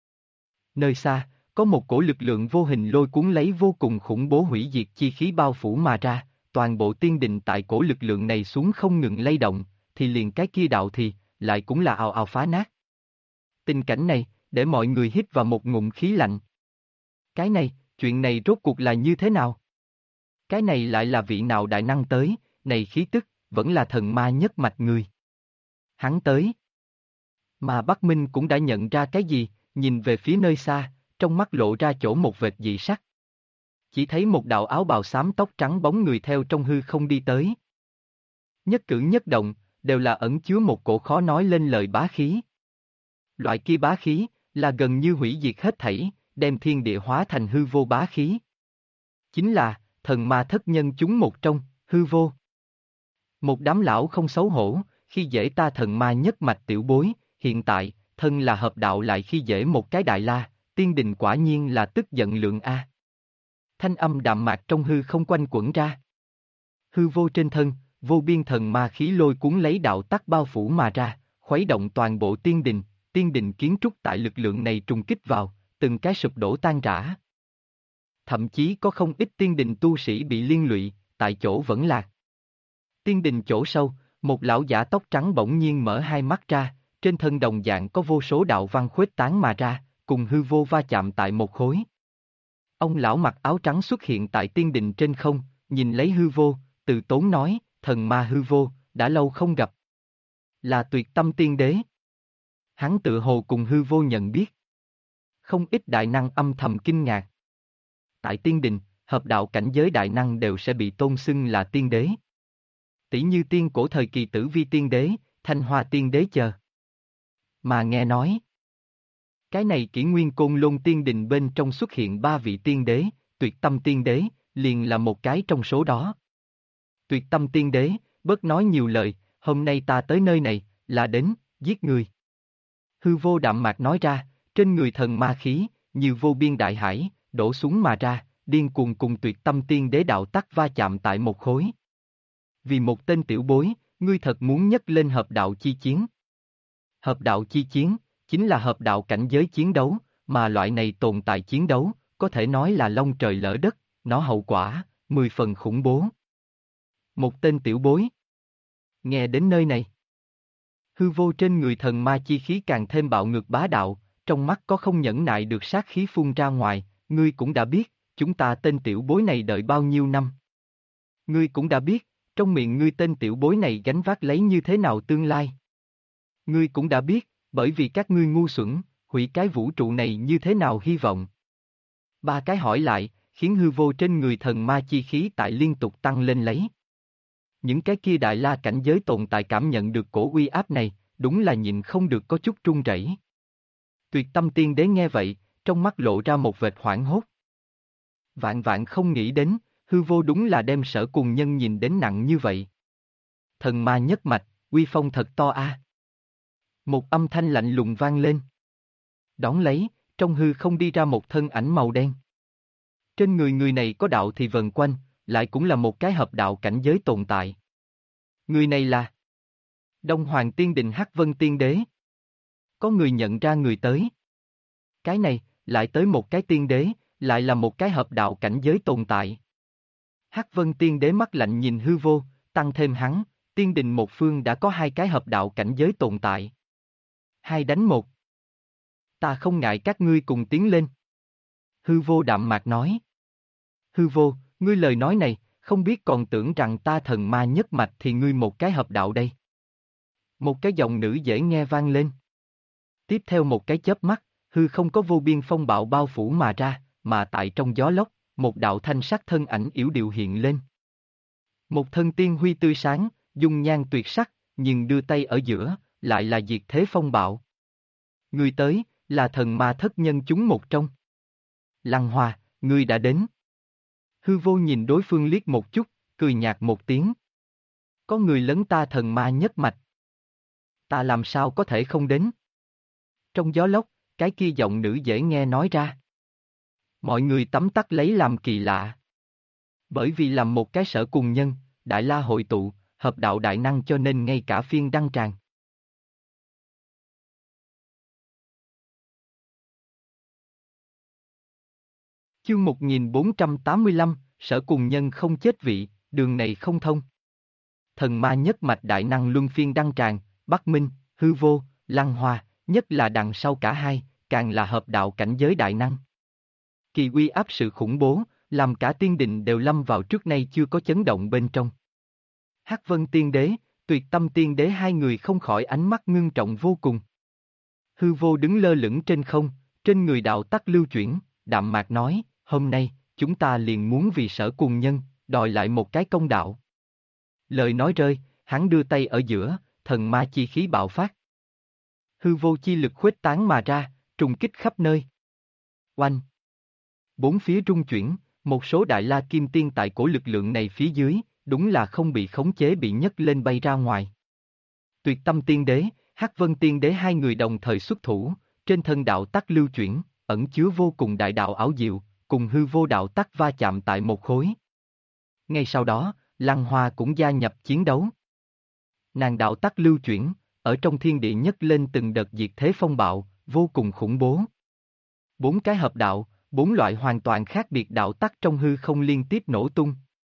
Nơi xa, có một cổ lực lượng vô hình lôi cuốn lấy vô cùng khủng bố hủy diệt chi khí bao phủ mà ra, toàn bộ tiên định tại cổ lực lượng này xuống không ngừng lay động, thì liền cái kia đạo thì, lại cũng là ào ào phá nát. Tình cảnh này, để mọi người hít vào một ngụm khí lạnh. Cái này, chuyện này rốt cuộc là như thế nào? Cái này lại là vị nào đại năng tới, này khí tức, vẫn là thần ma nhất mạch người. Hắn tới. Mà Bắc Minh cũng đã nhận ra cái gì, nhìn về phía nơi xa, trong mắt lộ ra chỗ một vệt dị sắc. Chỉ thấy một đạo áo bào xám tóc trắng bóng người theo trong hư không đi tới. Nhất cử nhất động, đều là ẩn chứa một cổ khó nói lên lời bá khí. Loại kia bá khí, là gần như hủy diệt hết thảy, đem thiên địa hóa thành hư vô bá khí. Chính là, thần ma thất nhân chúng một trong, hư vô. Một đám lão không xấu hổ, khi dễ ta thần ma nhất mạch tiểu bối, hiện tại, thân là hợp đạo lại khi dễ một cái Đại La, tiên đình quả nhiên là tức giận lượng a. Thanh âm đạm mạc trong hư không quanh quẩn ra. Hư vô trên thân, vô biên thần ma khí lôi cuốn lấy đạo tắc bao phủ mà ra, khuấy động toàn bộ tiên đình kiến trúc tại lực lượng này trùng kích vào, từng cái sụp đổ tan rã. Thậm chí có không ít tiên đình tu sĩ bị liên lụy, tại chỗ vẫn lạc. Tiên đình chỗ sâu, một lão giả tóc trắng bỗng nhiên mở hai mắt ra, trên thân đồng dạng có vô số đạo văn khuếch tán mà ra, cùng hư vô va chạm tại một khối. Ông lão mặc áo trắng xuất hiện tại tiên đình trên không, nhìn lấy hư vô, từ tốn nói, thần ma hư vô, đã lâu không gặp. Là Tuyệt Tâm Tiên Đế. Hắn tự hồ cùng hư vô nhận biết. Không ít đại năng âm thầm kinh ngạc. Tại tiên đình, hợp đạo cảnh giới đại năng đều sẽ bị tôn xưng là tiên đế. Tỷ như tiên cổ thời kỳ Tử Vi Tiên Đế, Thanh Hoa Tiên Đế chờ. Mà nghe nói, cái này Kỷ Nguyên Côn Lôn Tiên Đình bên trong xuất hiện ba vị tiên đế, Tuyệt Tâm Tiên Đế, liền là một cái trong số đó. Tuyệt Tâm Tiên Đế, bớt nói nhiều lời, hôm nay ta tới nơi này, là đến, giết người. Hư vô đạm mạc nói ra, trên người thần ma khí, như vô biên đại hải, đổ xuống mà ra, điên cuồng cùng Tuyệt Tâm Tiên Đế đạo tắc va chạm tại một khối. Vì một tên tiểu bối, ngươi thật muốn nhấc lên hợp đạo chi chiến. Hợp đạo chi chiến, chính là hợp đạo cảnh giới chiến đấu, mà loại này tồn tại chiến đấu, có thể nói là long trời lỡ đất, nó hậu quả, 10 phần khủng bố. Một tên tiểu bối. Nghe đến nơi này. Hư vô trên người thần ma chi khí càng thêm bạo ngược bá đạo, trong mắt có không nhẫn nại được sát khí phun ra ngoài, ngươi cũng đã biết, chúng ta tên tiểu bối này đợi bao nhiêu năm. Ngươi cũng đã biết, trong miệng ngươi tên tiểu bối này gánh vác lấy như thế nào tương lai. Ngươi cũng đã biết, bởi vì các ngươi ngu xuẩn, hủy cái vũ trụ này như thế nào hy vọng. Ba cái hỏi lại, khiến hư vô trên người thần ma chi khí tại liên tục tăng lên lấy. Những cái kia Đại La cảnh giới tồn tại cảm nhận được cổ uy áp này, đúng là nhịn không được có chút run rẩy. Tuyệt Tâm Tiên Đế nghe vậy, trong mắt lộ ra một vệt hoảng hốt. Vạn vạn không nghĩ đến, hư vô đúng là đem Sở Cùng Nhân nhìn đến nặng như vậy. Thần ma nhất mạch, uy phong thật to a. Một âm thanh lạnh lùng vang lên. Đón lấy, trong hư không đi ra một thân ảnh màu đen. Trên người người này có đạo thì vần quanh, lại cũng là một cái hợp đạo cảnh giới tồn tại. Người này là Đông Hoàng Tiên Đình Hắc Vân Tiên Đế. Có người nhận ra người tới. Cái này, lại tới một cái tiên đế, lại là một cái hợp đạo cảnh giới tồn tại. Hắc Vân Tiên Đế mắt lạnh nhìn hư vô, tăng thêm hắn, tiên đình một phương đã có 2 cái hợp đạo cảnh giới tồn tại. 2 đánh 1. Ta không ngại các ngươi cùng tiến lên. Hư vô đạm mạc nói. Hư vô, ngươi lời nói này, không biết còn tưởng rằng ta thần ma nhất mạch thì ngươi một cái hợp đạo đây. Một cái giọng nữ dễ nghe vang lên. Tiếp theo một cái chớp mắt, hư không có vô biên phong bạo bao phủ mà ra, mà tại trong gió lốc, một đạo thanh sắc thân ảnh yểu điệu hiện lên. Một thân tiên huy tươi sáng, dung nhan tuyệt sắc, nhưng đưa tay ở giữa, lại là diệt thế phong bạo. Người tới, là thần ma thất nhân chúng một trong. Lăng Hoa, ngươi đã đến. Hư vô nhìn đối phương liếc một chút, cười nhạt một tiếng. Có người lấn ta thần ma nhất mạch. Ta làm sao có thể không đến? Trong gió lốc, cái kia giọng nữ dễ nghe nói ra. Mọi người tấm tắc lấy làm kỳ lạ. Bởi vì làm một cái sở cùng nhân, đại la hội tụ, hợp đạo đại năng cho nên ngay cả phiên đăng tràng. Chương 1485, sở cùng nhân không chết vị, đường này không thông. Thần ma nhất mạch đại năng luân phiên đăng tràng, Bắc Minh, Hư Vô, Lăng Hoa, nhất là đằng sau cả hai, càng là hợp đạo cảnh giới đại năng. Kỳ uy áp sự khủng bố, làm cả tiên đình đều lâm vào trước nay chưa có chấn động bên trong. Hắc Vân Tiên Đế, Tuyệt Tâm Tiên Đế hai người không khỏi ánh mắt ngưng trọng vô cùng. Hư Vô đứng lơ lửng trên không, trên người đạo tắc lưu chuyển, đạm mạc nói, hôm nay, chúng ta liền muốn vì sở cùng nhân, đòi lại một cái công đạo. Lời nói rơi, hắn đưa tay ở giữa, thần ma chi khí bạo phát. Hư vô chi lực khuếch tán mà ra, trùng kích khắp nơi. Oanh! Bốn phía rung chuyển, một số đại la kim tiên tại cổ lực lượng này phía dưới, đúng là không bị khống chế bị nhấc lên bay ra ngoài. Tuyệt Tâm Tiên Đế, Hắc Vân Tiên Đế hai người đồng thời xuất thủ, trên thân đạo tắc lưu chuyển, ẩn chứa vô cùng đại đạo ảo diệu, cùng hư vô đạo tắc va chạm tại một khối. Ngay sau đó, Lăng Hoa cũng gia nhập chiến đấu. Nàng đạo tắc lưu chuyển, ở trong thiên địa nhấc lên từng đợt diệt thế phong bạo, vô cùng khủng bố. 4 cái hợp đạo, 4 loại hoàn toàn khác biệt đạo tắc trong hư không liên tiếp nổ tung.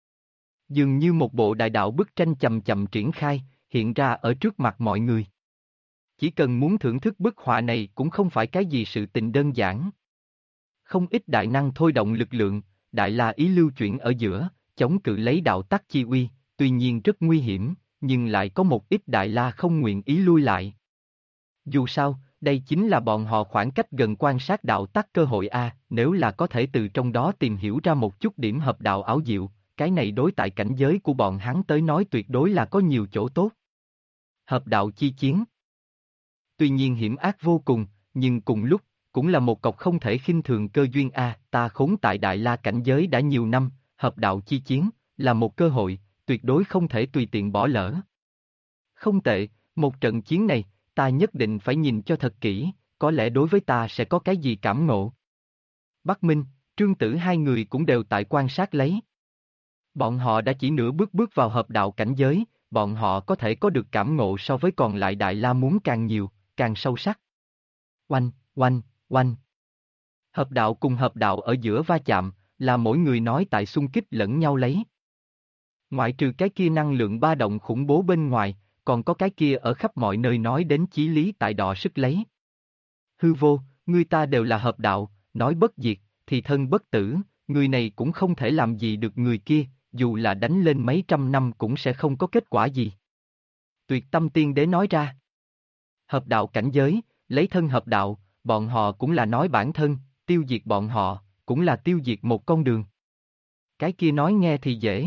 Dường như một bộ đại đạo bức tranh chậm chậm triển khai, hiện ra ở trước mặt mọi người. Chỉ cần muốn thưởng thức bức họa này cũng không phải cái gì sự tình đơn giản. Không ít đại năng thôi động lực lượng, đại la ý lưu chuyển ở giữa, chống cự lấy đạo tắc chi uy, tuy nhiên rất nguy hiểm, nhưng lại có một ít đại la không nguyện ý lui lại. Dù sao, đây chính là bọn họ khoảng cách gần quan sát đạo tắc cơ hội A, nếu là có thể từ trong đó tìm hiểu ra một chút điểm hợp đạo ảo diệu, cái này đối tại cảnh giới của bọn hắn tới nói tuyệt đối là có nhiều chỗ tốt. Hợp đạo chi chiến. Tuy nhiên hiểm ác vô cùng, nhưng cùng lúc, cũng là một cọc không thể khinh thường cơ duyên A, ta khốn tại đại la cảnh giới đã nhiều năm, hợp đạo chi chiến, là một cơ hội, tuyệt đối không thể tùy tiện bỏ lỡ. Không tệ, một trận chiến này, ta nhất định phải nhìn cho thật kỹ, có lẽ đối với ta sẽ có cái gì cảm ngộ. Bắc Minh, Trương Tử hai người cũng đều tại quan sát lấy. Bọn họ đã chỉ nửa bước bước vào hợp đạo cảnh giới, bọn họ có thể có được cảm ngộ so với còn lại đại la muốn càng nhiều, càng sâu sắc. Oanh, oanh, oanh. Hợp đạo cùng hợp đạo ở giữa va chạm, là mỗi người nói tại xung kích lẫn nhau lấy. Ngoại trừ cái kia năng lượng ba động khủng bố bên ngoài, còn có cái kia ở khắp mọi nơi nói đến chí lý tại đọ sức lấy. Hư vô, người ta đều là hợp đạo, nói bất diệt, thì thân bất tử, người này cũng không thể làm gì được người kia, dù là đánh lên mấy trăm năm cũng sẽ không có kết quả gì. Tuyệt Tâm Tiên Đế nói ra. Hợp đạo cảnh giới, lấy thân hợp đạo, bọn họ cũng là nói bản thân, tiêu diệt bọn họ, cũng là tiêu diệt một con đường. Cái kia nói nghe thì dễ.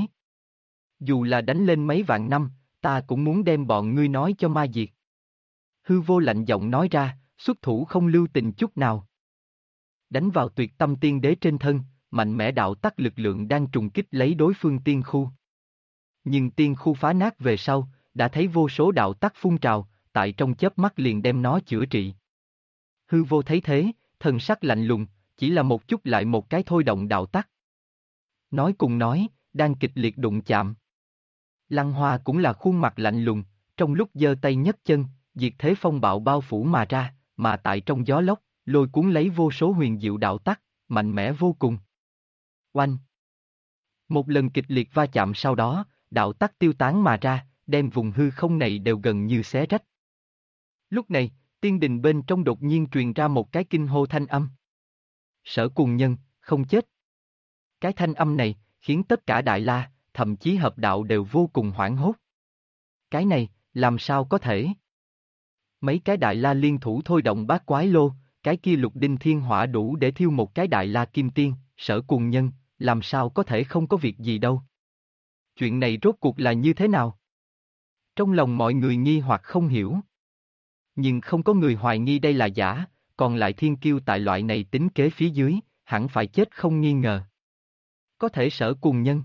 Dù là đánh lên mấy vạn năm, ta cũng muốn đem bọn ngươi nói cho ma diệt. Hư vô lạnh giọng nói ra, xuất thủ không lưu tình chút nào. Đánh vào Tuyệt Tâm Tiên Đế trên thân, mạnh mẽ đạo tắc lực lượng đang trùng kích lấy đối phương tiên khu. Nhưng tiên khu phá nát về sau, đã thấy vô số đạo tắc phun trào, tại trong chớp mắt liền đem nó chữa trị. Hư vô thấy thế, thần sắc lạnh lùng, chỉ là một chút lại một cái thôi động đạo tắc. Nói cùng nói, đang kịch liệt đụng chạm. Lăng Hoa cũng là khuôn mặt lạnh lùng, trong lúc giơ tay nhấc chân, diệt thế phong bạo bao phủ mà ra, mà tại trong gió lốc, lôi cuốn lấy vô số huyền diệu đạo tắc, mạnh mẽ vô cùng. Oanh! Một lần kịch liệt va chạm sau đó, đạo tắc tiêu tán mà ra, đem vùng hư không này đều gần như xé rách. Lúc này, tiên đình bên trong đột nhiên truyền ra một cái kinh hô thanh âm. Sở Cuồng Nhân, không chết. Cái thanh âm này, khiến tất cả Đại La, thậm chí hợp đạo đều vô cùng hoảng hốt. Cái này, làm sao có thể? Mấy cái Đại La liên thủ thôi động bát quái lô, cái kia lục đinh thiên hỏa đủ để thiêu một cái Đại La kim tiên, Sở Cuồng Nhân, làm sao có thể không có việc gì đâu. Chuyện này rốt cuộc là như thế nào? Trong lòng mọi người nghi hoặc không hiểu. Nhưng không có người hoài nghi đây là giả, còn lại thiên kiêu tại loại này tính kế phía dưới, hẳn phải chết không nghi ngờ. Có thể Sở Cuồng Nhân.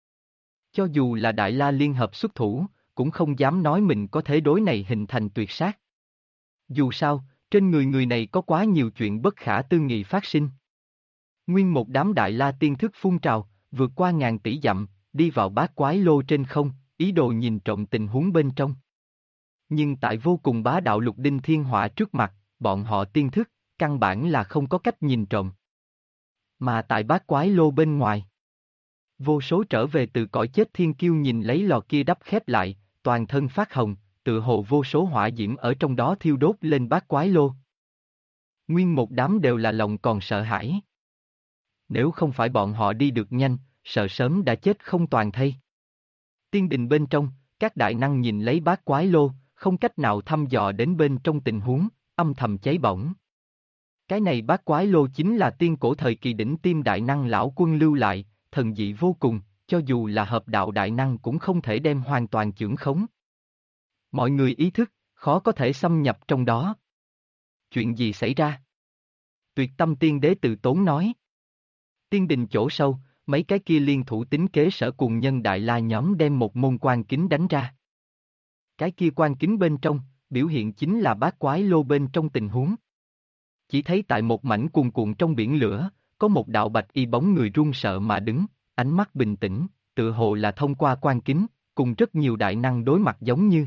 Cho dù là Đại La liên hợp xuất thủ, cũng không dám nói mình có thể đối này hình thành tuyệt sát. Dù sao, trên người người này có quá nhiều chuyện bất khả tư nghị phát sinh. Nguyên một đám Đại La tiên thức phun trào, vượt qua ngàn tỷ dặm, đi vào bát quái lô trên không, ý đồ nhìn trộm tình huống bên trong. Nhưng tại vô cùng bá đạo lục đinh thiên hỏa trước mặt, bọn họ tiên thức, căn bản là không có cách nhìn trộm. Mà tại bát quái lô bên ngoài, vô số trở về từ cõi chết thiên kiêu nhìn lấy lò kia đắp khép lại, toàn thân phát hồng, tựa hồ vô số hỏa diễm ở trong đó thiêu đốt lên bát quái lô. Nguyên một đám đều là lòng còn sợ hãi. Nếu không phải bọn họ đi được nhanh, sợ sớm đã chết không toàn thây. Tiên đình bên trong, các đại năng nhìn lấy bát quái lô, không cách nào thăm dò đến bên trong tình huống, âm thầm cháy bỏng. Cái này bát quái lô chính là tiên cổ thời kỳ đỉnh tiêm đại năng lão quân lưu lại, thần dị vô cùng, cho dù là hợp đạo đại năng cũng không thể đem hoàn toàn chưởng khống. Mọi người ý thức, khó có thể xâm nhập trong đó. Chuyện gì xảy ra? Tuyệt Tâm Tiên Đế từ tốn nói. Tiên đình chỗ sâu, mấy cái kia liên thủ tính kế Sở Cuồng Nhân Đại La nhóm đem một môn quan kính đánh ra. Cái kia quan kính bên trong, biểu hiện chính là bát quái lô bên trong tình huống. Chỉ thấy tại một mảnh cuồn cuộn trong biển lửa, có một đạo bạch y bóng người run sợ mà đứng, ánh mắt bình tĩnh, tựa hồ là thông qua quan kính, cùng rất nhiều đại năng đối mặt giống như.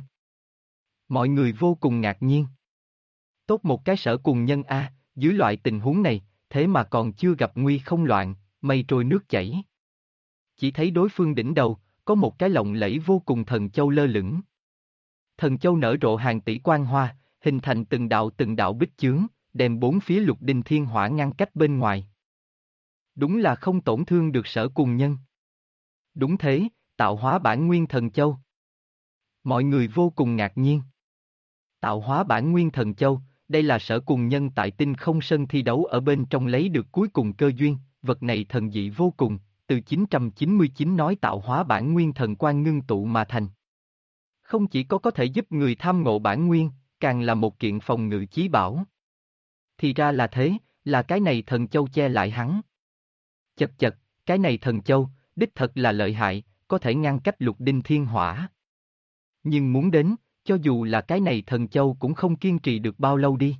Mọi người vô cùng ngạc nhiên. Tốt một cái Sở Cuồng Nhân a, dưới loại tình huống này, thế mà còn chưa gặp nguy không loạn, mây trôi nước chảy. Chỉ thấy đối phương đỉnh đầu, có một cái lộng lẫy vô cùng thần châu lơ lửng. Thần châu nở rộ hàng tỷ quang hoa, hình thành từng đạo bích chướng, đem bốn phía lục đinh thiên hỏa ngăn cách bên ngoài. Đúng là không tổn thương được Sở Cuồng Nhân. Đúng thế, tạo hóa bản nguyên thần châu. Mọi người vô cùng ngạc nhiên. Tạo hóa bản nguyên thần châu, đây là Sở Cuồng Nhân tại Tinh Không Sân thi đấu ở bên trong lấy được cuối cùng cơ duyên, vật này thần dị vô cùng, từ 999 nói tạo hóa bản nguyên thần quan ngưng tụ mà thành. Không chỉ có thể giúp người tham ngộ bản nguyên, càng là một kiện phòng ngự chí bảo. Thì ra là thế, là cái này thần châu che lại hắn. Chật chật, cái này thần châu, đích thật là lợi hại, có thể ngăn cách lục đinh thiên hỏa. Nhưng muốn đến, cho dù là cái này thần châu cũng không kiên trì được bao lâu đi.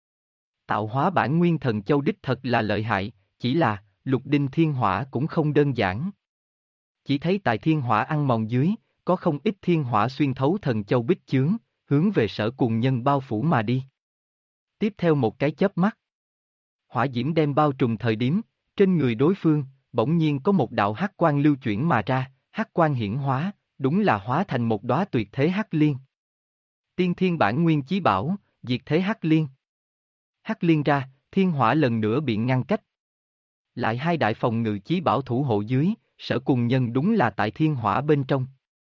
Tạo hóa bản nguyên thần châu đích thật là lợi hại, chỉ là, lục đinh thiên hỏa cũng không đơn giản. Chỉ thấy tại thiên hỏa ăn mòn dưới, có không ít thiên hỏa xuyên thấu thần châu bích chướng, hướng về Sở Cuồng Nhân bao phủ mà đi. Tiếp theo một cái chớp mắt, hỏa diễm đem bao trùm thời điểm, trên người đối phương, bỗng nhiên có một đạo hắc quang lưu chuyển mà ra, hắc quang hiển hóa, đúng là hóa thành một đóa tuyệt thế hắc liên. Tiên thiên bản nguyên chí bảo, diệt thế hắc liên. Hắc liên ra, thiên hỏa lần nữa bị ngăn cách. Lại hai đại phòng ngự chí bảo thủ hộ dưới, Sở Cuồng Nhân đúng là tại thiên hỏa bên trong.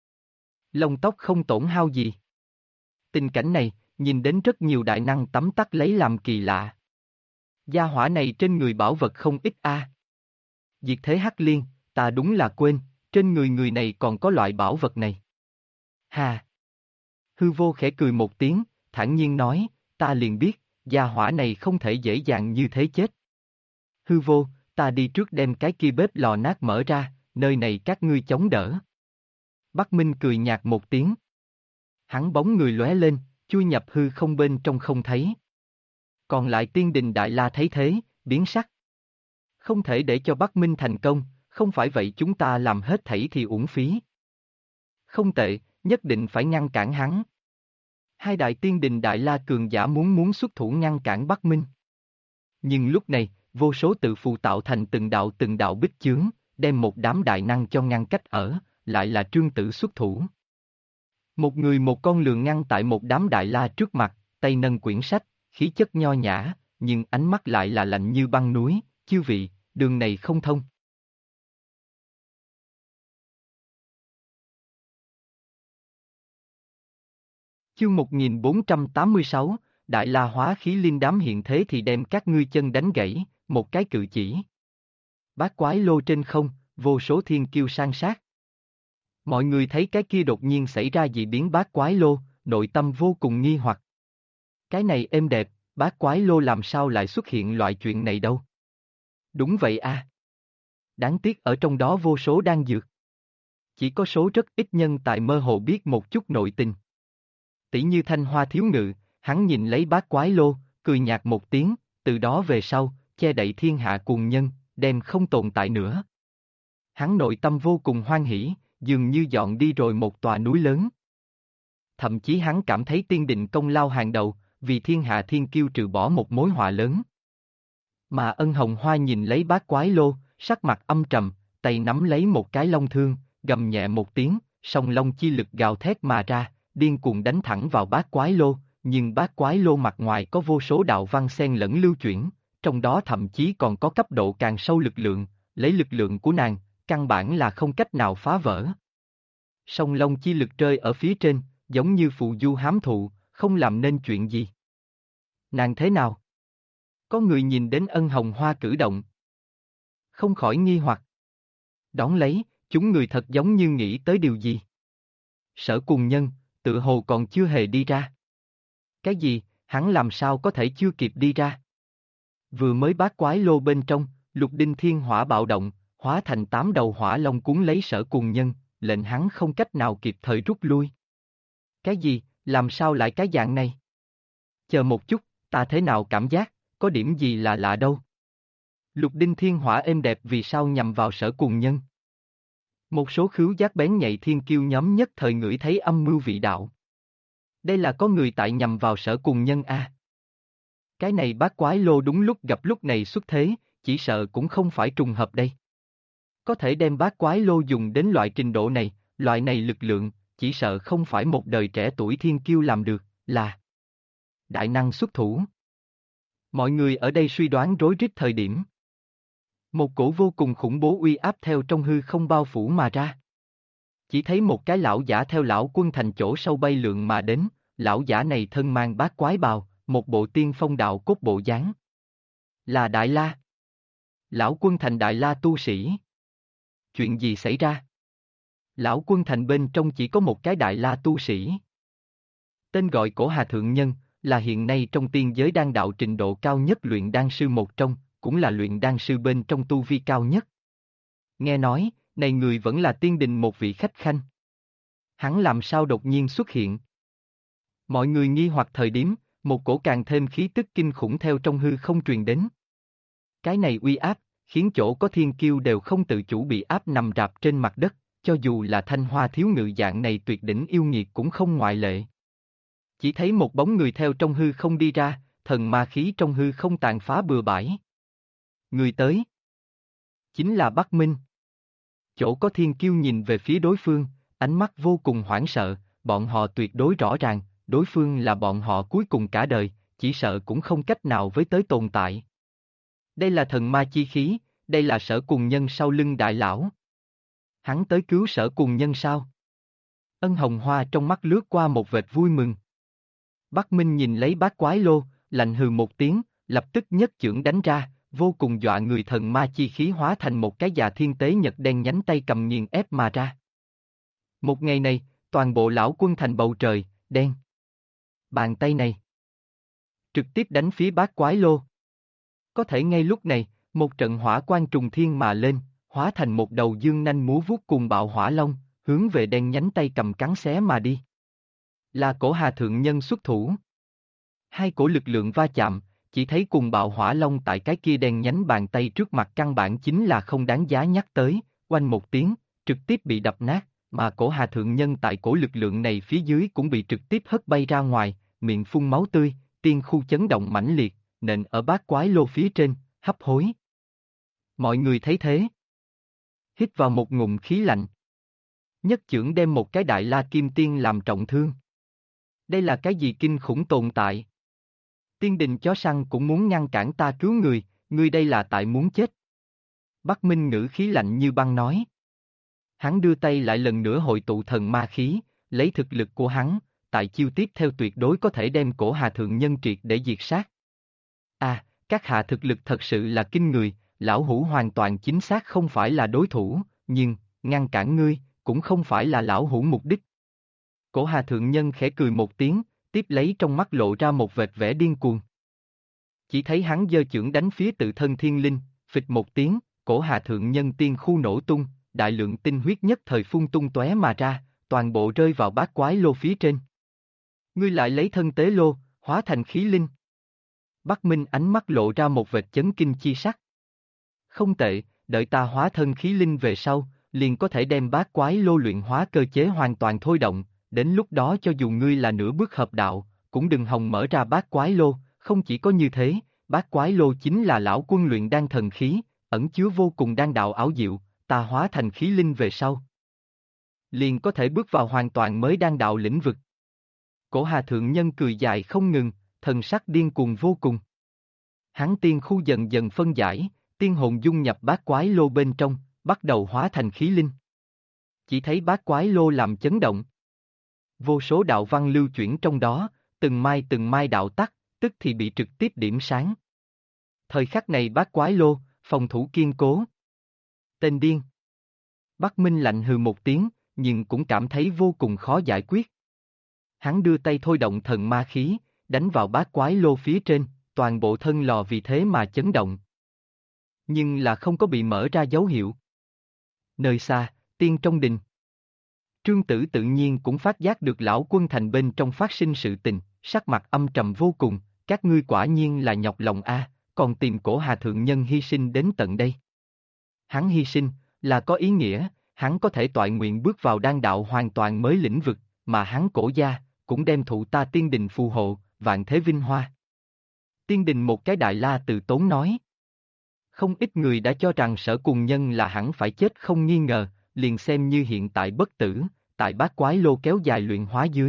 Lông tóc không tổn hao gì. Tình cảnh này, nhìn đến rất nhiều đại năng tấm tắc lấy làm kỳ lạ. Gia hỏa này trên người bảo vật không ít a. Diệt thế hắc liên, ta đúng là quên, trên người người này còn có loại bảo vật này. Hà! Hư vô khẽ cười một tiếng, thản nhiên nói, ta liền biết, gia hỏa này không thể dễ dàng như thế chết. Hư vô, ta đi trước đem cái kia bếp lò nát mở ra, nơi này các ngươi chống đỡ. Bắc Minh cười nhạt một tiếng. Hắn bóng người lóe lên, chui nhập hư không bên trong không thấy. Còn lại tiên đình Đại La thấy thế, biến sắc. Không thể để cho Bắc Minh thành công, không phải vậy chúng ta làm hết thảy thì uổng phí. Không tệ, nhất định phải ngăn cản hắn. Hai đại tiên đình Đại La cường giả muốn xuất thủ ngăn cản Bắc Minh. Nhưng lúc này, vô số tự phù tạo thành từng đạo bích chướng, đem một đám đại năng cho ngăn cách ở, lại là Trương Tử xuất thủ. Một người một con lừa ngăn tại một đám đại la trước mặt, tay nâng quyển sách, khí chất nho nhã, nhưng ánh mắt lại là lạnh như băng núi, chư vị, đường này không thông. Chương 1486, Đại La hóa khí liên đám hiện thế thì đem các ngươi chân đánh gãy, một cái cự chỉ. Bát quái lô trên không, vô số thiên kiêu san sát. Mọi người thấy cái kia đột nhiên xảy ra dị biến bát quái lô, nội tâm vô cùng nghi hoặc. Cái này êm đẹp, bát quái lô làm sao lại xuất hiện loại chuyện này đâu? Đúng vậy à. Đáng tiếc ở trong đó vô số đang dược. Chỉ có số rất ít nhân tại mơ hồ biết một chút nội tình. Tỷ như Thanh Hoa thiếu ngự, hắn nhìn lấy bát quái lô, cười nhạt một tiếng, từ đó về sau, che đậy thiên hạ cuồng nhân, đem không tồn tại nữa. Hắn nội tâm vô cùng hoan hỉ, dường như dọn đi rồi một tòa núi lớn. Thậm chí hắn cảm thấy tiên định công lao hàng đầu, vì thiên hạ thiên kiêu trừ bỏ một mối họa lớn. Mà Ân Hồng Hoa nhìn lấy bát quái lô, sắc mặt âm trầm, tay nắm lấy một cái long thương, gầm nhẹ một tiếng, song long chi lực gào thét mà ra, điên cuồng đánh thẳng vào bát quái lô, nhưng bát quái lô mặt ngoài có vô số đạo văn xen lẫn lưu chuyển, trong đó thậm chí còn có cấp độ càng sâu lực lượng, lấy lực lượng của nàng, căn bản là không cách nào phá vỡ. Song long chi lực rơi ở phía trên, giống như phù du hám thụ, không làm nên chuyện gì. Nàng thế nào? Có người nhìn đến Ân Hồng Hoa cử động. Không khỏi nghi hoặc. Đón lấy, chúng người thật giống như nghĩ tới điều gì. Sở Cùng Nhân, tự hồ còn chưa hề đi ra. Cái gì, hắn làm sao có thể chưa kịp đi ra? Vừa mới bát quái lô bên trong, lục đinh thiên hỏa bạo động, hóa thành 8 đầu hỏa long cuốn lấy Sở Cùng Nhân, lệnh hắn không cách nào kịp thời rút lui. Cái gì, làm sao lại cái dạng này? Chờ một chút, ta thế nào cảm giác, có điểm gì là lạ đâu. Lục đinh thiên hỏa êm đẹp vì sao nhằm vào Sở Cùng Nhân? Một số khứu giác bén nhạy thiên kiêu nhóm nhất thời ngửi thấy âm mưu vị đạo. Đây là có người tại nhằm vào Sở Cùng Nhân a. Cái này bát quái lô đúng lúc gặp lúc này xuất thế, chỉ sợ cũng không phải trùng hợp đây. Có thể đem bát quái lô dùng đến loại trình độ này, loại này lực lượng, chỉ sợ không phải một đời trẻ tuổi thiên kiêu làm được, là đại năng xuất thủ. Mọi người ở đây suy đoán rối rít thời điểm. Một cổ vô cùng khủng bố uy áp theo trong hư không bao phủ mà ra. Chỉ thấy một cái lão giả theo lão quân thành chỗ sâu bay lượn mà đến, lão giả này thân mang bát quái bào, một bộ tiên phong đạo cốt bộ dáng. Là Đại La. Lão quân thành Đại La tu sĩ. Chuyện gì xảy ra? Lão quân thành bên trong chỉ có một cái Đại La tu sĩ. Tên gọi Cổ Hà Thượng Nhân, là hiện nay trong tiên giới đan đạo trình độ cao nhất luyện đan sư một trong, cũng là luyện đan sư bên trong tu vi cao nhất. Nghe nói, này người vẫn là tiên đình một vị khách khanh. Hắn làm sao đột nhiên xuất hiện? Mọi người nghi hoặc thời điểm, một cổ càng thêm khí tức kinh khủng theo trong hư không truyền đến. Cái này uy áp, khiến chỗ có thiên kiêu đều không tự chủ bị áp nằm rạp trên mặt đất, cho dù là Thanh Hoa thiếu ngự dạng này tuyệt đỉnh yêu nghiệt cũng không ngoại lệ. Chỉ thấy một bóng người theo trong hư không đi ra, thần ma khí trong hư không tàn phá bừa bãi. Người tới chính là Bắc Minh. Chỗ có thiên kiêu nhìn về phía đối phương, ánh mắt vô cùng hoảng sợ, bọn họ tuyệt đối rõ ràng, đối phương là bọn họ cuối cùng cả đời, chỉ sợ cũng không cách nào với tới tồn tại. Đây là thần ma chi khí, đây là Sở Cùng Nhân sau lưng đại lão. Hắn tới cứu Sở Cùng Nhân sao? Ân Hồng Hoa trong mắt lướt qua một vệt vui mừng. Bắc Minh nhìn lấy bát quái lô, lạnh hừ một tiếng, lập tức nhất chưởng đánh ra, vô cùng dọa người thần ma chi khí hóa thành một cái già thiên tế nhật đen nhánh tay cầm nghiền ép mà ra. Một ngày này, toàn bộ lão quân thành bầu trời, đen. Bàn tay này trực tiếp đánh phía bát quái lô. Có thể ngay lúc này, một trận hỏa quang trùng thiên mà lên, hóa thành một đầu dương nanh múa vuốt cùng bạo hỏa long, hướng về đen nhánh tay cầm cắn xé mà đi. Là Cổ Hà Thượng Nhân xuất thủ. Hai cổ lực lượng va chạm, chỉ thấy cùng bạo hỏa long tại cái kia đen nhánh bàn tay trước mặt căn bản chính là không đáng giá nhắc tới, oanh một tiếng, trực tiếp bị đập nát, mà Cổ Hà Thượng Nhân tại cổ lực lượng này phía dưới cũng bị trực tiếp hất bay ra ngoài, miệng phun máu tươi, tiên khu chấn động mãnh liệt, nện ở bát quái lô phía trên, hấp hối. Mọi người thấy thế, hít vào một ngụm khí lạnh. Nhất chưởng đem một cái đại la kim tiên làm trọng thương. Đây là cái gì kinh khủng tồn tại? Tiên đình chó săn cũng muốn ngăn cản ta cứu người, ngươi đây là tại muốn chết. Bắc Minh ngữ khí lạnh như băng nói. Hắn đưa tay lại lần nữa hội tụ thần ma khí, lấy thực lực của hắn, tại chiêu tiếp theo tuyệt đối có thể đem cổ Hà Thượng Nhân triệt để diệt sát. Các hạ thực lực thật sự là kinh người, lão hủ hoàn toàn chính xác không phải là đối thủ, nhưng, ngăn cản ngươi, cũng không phải là lão hủ mục đích. Cổ Hà Thượng Nhân khẽ cười một tiếng, tiếp lấy trong mắt lộ ra một vệt vẻ điên cuồng. Chỉ thấy hắn giơ chưởng đánh phía tự thân thiên linh, phịch một tiếng, cổ Hà Thượng Nhân tiên khu nổ tung, đại lượng tinh huyết nhất thời phun tung tóe mà ra, toàn bộ rơi vào bát quái lô phía trên. Ngươi lại lấy thân tế lô, hóa thành khí linh. Bắc Minh ánh mắt lộ ra một vệt chấn kinh chi sắc. Không tệ, đợi ta hóa thân khí linh về sau, liền có thể đem bát quái lô luyện hóa cơ chế hoàn toàn thôi động, đến lúc đó cho dù ngươi là nửa bước hợp đạo, cũng đừng hòng mở ra bát quái lô, không chỉ có như thế, bát quái lô chính là lão quân luyện đan thần khí, ẩn chứa vô cùng đan đạo ảo diệu, ta hóa thành khí linh về sau. Liền có thể bước vào hoàn toàn mới đan đạo lĩnh vực. Cổ Hà Thượng Nhân cười dài không ngừng, thần sắc điên cuồng vô cùng. Hắn tiên khu dần dần phân giải, tiên hồn dung nhập bát quái lô bên trong, bắt đầu hóa thành khí linh. Chỉ thấy bát quái lô làm chấn động. Vô số đạo văn lưu chuyển trong đó, từng mai đạo tắc, tức thì bị trực tiếp điểm sáng. Thời khắc này bát quái lô, phòng thủ kiên cố. Tên điên. Bắc Minh lạnh hừ một tiếng, nhưng cũng cảm thấy vô cùng khó giải quyết. Hắn đưa tay thôi động thần ma khí, đánh vào bát quái lô phía trên, toàn bộ thân lò vì thế mà chấn động. Nhưng là không có bị mở ra dấu hiệu. Nơi xa, tiên trong đình. Trương Tử tự nhiên cũng phát giác được lão quân thành bên trong phát sinh sự tình, sắc mặt âm trầm vô cùng, các ngươi quả nhiên là nhọc lòng a, còn tìm cổ Hà Thượng Nhân hy sinh đến tận đây. Hắn hy sinh, là có ý nghĩa, hắn có thể toại nguyện bước vào đan đạo hoàn toàn mới lĩnh vực, mà hắn cổ gia, cũng đem thụ ta tiên đình phù hộ, vạn thế vinh hoa. Tiên đình một cái đại la từ tốn nói. Không ít người đã cho rằng Sở Cùng Nhân là hẳn phải chết không nghi ngờ, liền xem như hiện tại bất tử, tại bát quái lô kéo dài luyện hóa dưới.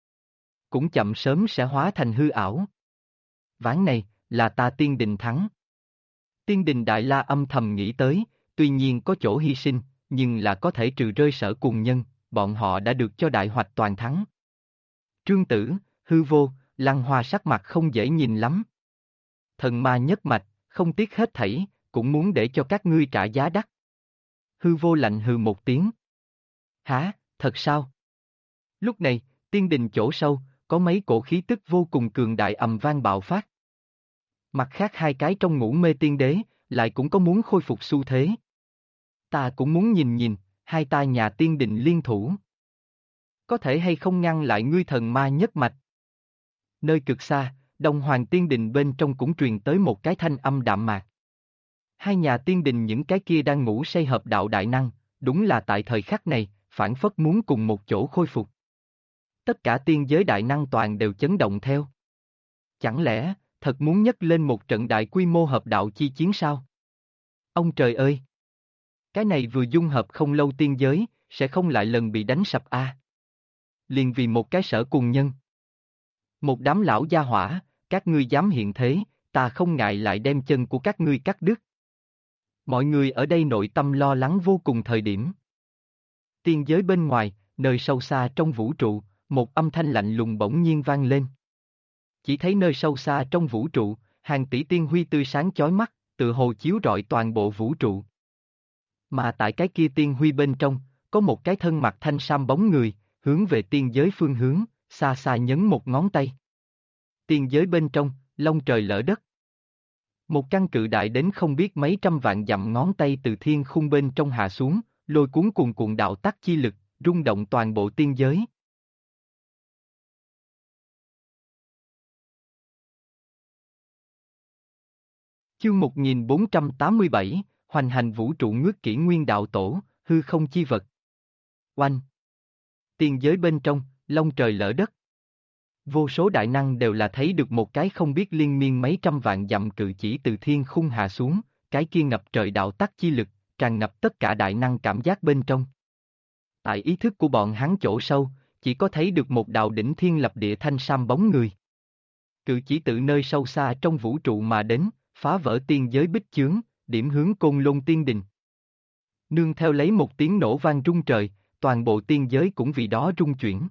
Cũng chậm sớm sẽ hóa thành hư ảo. Ván này, là ta tiên đình thắng. Tiên đình đại la âm thầm nghĩ tới, tuy nhiên có chỗ hy sinh, nhưng là có thể trừ rơi Sở Cùng Nhân, bọn họ đã được cho đại hoạch toàn thắng. Trương Tử, hư vô, Lăng Hoa sắc mặt không dễ nhìn lắm. Thần ma nhất mạch, không tiếc hết thảy, cũng muốn để cho các ngươi trả giá đắt. Hư vô lạnh hừ một tiếng. Hả, thật sao? Lúc này, tiên đình chỗ sâu, có mấy cổ khí tức vô cùng cường đại ầm vang bạo phát. Mặt khác hai cái trong ngũ mê tiên đế, lại cũng có muốn khôi phục xu thế. Ta cũng muốn nhìn nhìn, hai ta nhà tiên đình liên thủ. Có thể hay không ngăn lại ngươi thần ma nhất mạch? Nơi cực xa, Đông Hoàng Tiên Đình bên trong cũng truyền tới một cái thanh âm đạm mạc. Hai nhà tiên đình những cái kia đang ngủ say hợp đạo đại năng, đúng là tại thời khắc này, phản phất muốn cùng một chỗ khôi phục. Tất cả tiên giới đại năng toàn đều chấn động theo. Chẳng lẽ, thật muốn nhấc lên một trận đại quy mô hợp đạo chi chiến sao? Ông trời ơi! Cái này vừa dung hợp không lâu tiên giới, sẽ không lại lần bị đánh sập a. Liền vì một cái Sở Cùng Nhân. Một đám lão gia hỏa, các ngươi dám hiện thế, ta không ngại lại đem chân của các ngươi cắt đứt. Mọi người ở đây nội tâm lo lắng vô cùng thời điểm. Tiên giới bên ngoài, nơi sâu xa trong vũ trụ, một âm thanh lạnh lùng bỗng nhiên vang lên. Chỉ thấy nơi sâu xa trong vũ trụ, hàng tỷ tiên huy tươi sáng chói mắt, tự hồ chiếu rọi toàn bộ vũ trụ. Mà tại cái kia tiên huy bên trong, có một cái thân mặc thanh sam bóng người, hướng về tiên giới phương hướng, xa xa nhấn một ngón tay. Tiên giới bên trong, long trời lỡ đất. Một căn cự đại đến không biết mấy trăm vạn dặm ngón tay từ thiên khung bên trong hạ xuống, lôi cuốn cuồn cuộn đạo tắc chi lực, rung động toàn bộ tiên giới. Chương 1487, hoành hành vũ trụ ngước kỷ nguyên đạo tổ, hư không chi vật. Oanh! Tiên giới bên trong, long trời lỡ đất. Vô số đại năng đều là thấy được một cái không biết liên miên mấy trăm vạn dặm cự chỉ từ thiên khung hạ xuống, cái kia ngập trời đạo tắc chi lực, tràn ngập tất cả đại năng cảm giác bên trong. Tại ý thức của bọn hắn chỗ sâu, chỉ có thấy được một đạo đỉnh thiên lập địa thanh sam bóng người. Cự chỉ từ nơi sâu xa trong vũ trụ mà đến, phá vỡ tiên giới bích chướng, điểm hướng Côn Lôn Tiên Đình. Nương theo lấy một tiếng nổ vang rung trời, toàn bộ tiên giới cũng vì đó rung chuyển.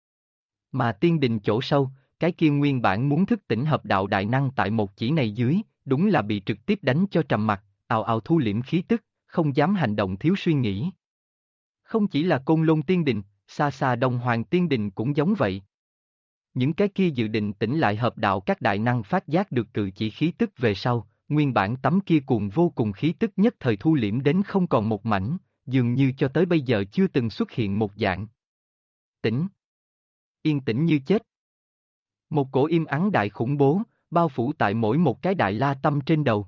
Mà tiên đình chỗ sâu, cái kia nguyên bản muốn thức tỉnh hợp đạo đại năng tại một chỉ này dưới, đúng là bị trực tiếp đánh cho trầm mặc, ào ào thu liễm khí tức, không dám hành động thiếu suy nghĩ. Không chỉ là Côn Lôn Tiên Đình, xa xa Đông Hoàng Tiên Đình cũng giống vậy. Những cái kia dự định tỉnh lại hợp đạo các đại năng phát giác được cự chỉ khí tức về sau, nguyên bản tấm kia cuồng vô cùng khí tức nhất thời thu liễm đến không còn một mảnh, dường như cho tới bây giờ chưa từng xuất hiện một dạng. Tĩnh. Yên tĩnh như chết. Một cổ im ắng đại khủng bố, bao phủ tại mỗi một cái đại la tâm trên đầu.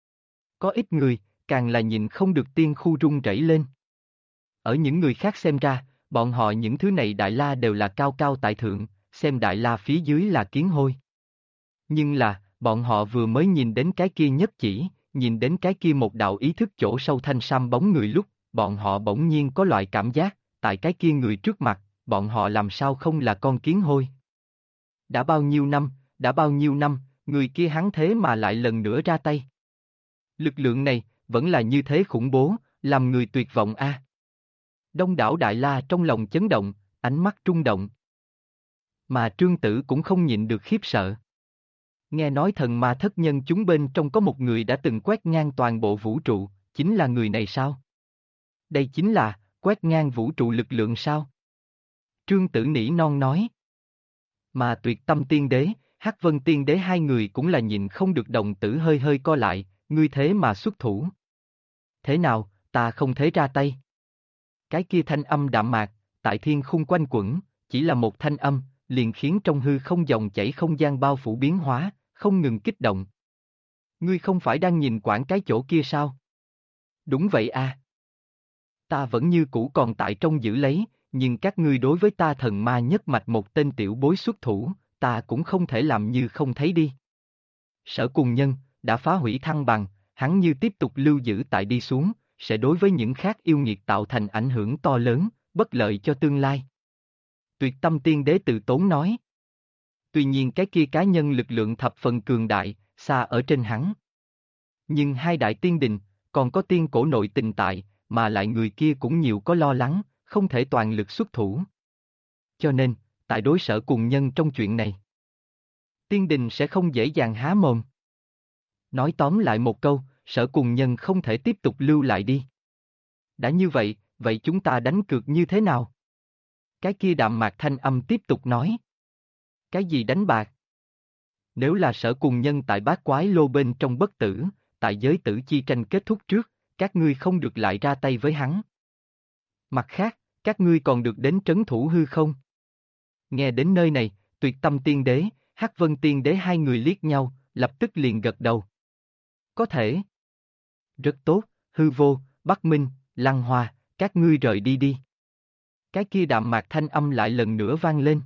Có ít người, càng là nhìn không được tiên khu rung rẩy lên. Ở những người khác xem ra, bọn họ những thứ này đại la đều là cao cao tại thượng, xem đại la phía dưới là kiến hôi. Nhưng là, bọn họ vừa mới nhìn đến cái kia nhất chỉ, nhìn đến cái kia một đạo ý thức chỗ sâu thanh sam bóng người lúc, bọn họ bỗng nhiên có loại cảm giác, tại cái kia người trước mặt, bọn họ làm sao không là con kiến hôi. Đã bao nhiêu năm, người kia hắn thế mà lại lần nữa ra tay. Lực lượng này, vẫn là như thế khủng bố, làm người tuyệt vọng a. Đông đảo đại la trong lòng chấn động, ánh mắt trung động. Mà Trương Tử cũng không nhịn được khiếp sợ. Nghe nói thần ma thất nhân chúng bên trong có một người đã từng quét ngang toàn bộ vũ trụ, chính là người này sao? Đây chính là, quét ngang vũ trụ lực lượng sao? Trương Tử nỉ non nói. Mà Tuyệt Tâm Tiên Đế, Hắc Vân Tiên Đế hai người cũng là nhìn không được đồng tử hơi hơi co lại, ngươi thế mà xuất thủ. Thế nào, ta không thể ra tay. Cái kia thanh âm đạm mạc, tại thiên khung quanh quẩn, chỉ là một thanh âm, liền khiến trong hư không dòng chảy không gian bao phủ biến hóa, không ngừng kích động. Ngươi không phải đang nhìn quản cái chỗ kia sao? Đúng vậy à. Ta vẫn như cũ còn tại trong giữ lấy, nhưng các ngươi đối với ta thần ma nhất mạch một tên tiểu bối xuất thủ, ta cũng không thể làm như không thấy đi. Sở Cùng Nhân, đã phá hủy thăng bằng, hắn như tiếp tục lưu giữ tại đi xuống, sẽ đối với những khác yêu nghiệt tạo thành ảnh hưởng to lớn, bất lợi cho tương lai. Tuyệt Tâm Tiên Đế từ tốn nói. Tuy nhiên cái kia cá nhân lực lượng thập phần cường đại, xa ở trên hắn. Nhưng hai đại tiên đình, còn có tiên cổ nội tình tại, mà lại người kia cũng nhiều có lo lắng, không thể toàn lực xuất thủ. Cho nên, tại đối Sở Cùng Nhân trong chuyện này, tiên đình sẽ không dễ dàng há mồm. Nói tóm lại một câu, Sở Cùng Nhân không thể tiếp tục lưu lại đi. Đã như vậy, vậy chúng ta đánh cược như thế nào? Cái kia đạm mạc thanh âm tiếp tục nói. Cái gì đánh bạc? Nếu là Sở Cùng Nhân tại Bát Quái Lô bên trong bất tử, tại giới tử chi tranh kết thúc trước, các ngươi không được lại ra tay với hắn. Mặt khác, các ngươi còn được đến trấn thủ hư không? Nghe đến nơi này, Tuyệt Tâm Tiên Đế, Hắc Vân Tiên Đế hai người liếc nhau, lập tức liền gật đầu. Có thể. Rất tốt, Hư Vô, Bắc Minh, Lăng Hoa, các ngươi rời đi đi. Cái kia đạm mạc thanh âm lại lần nữa vang lên.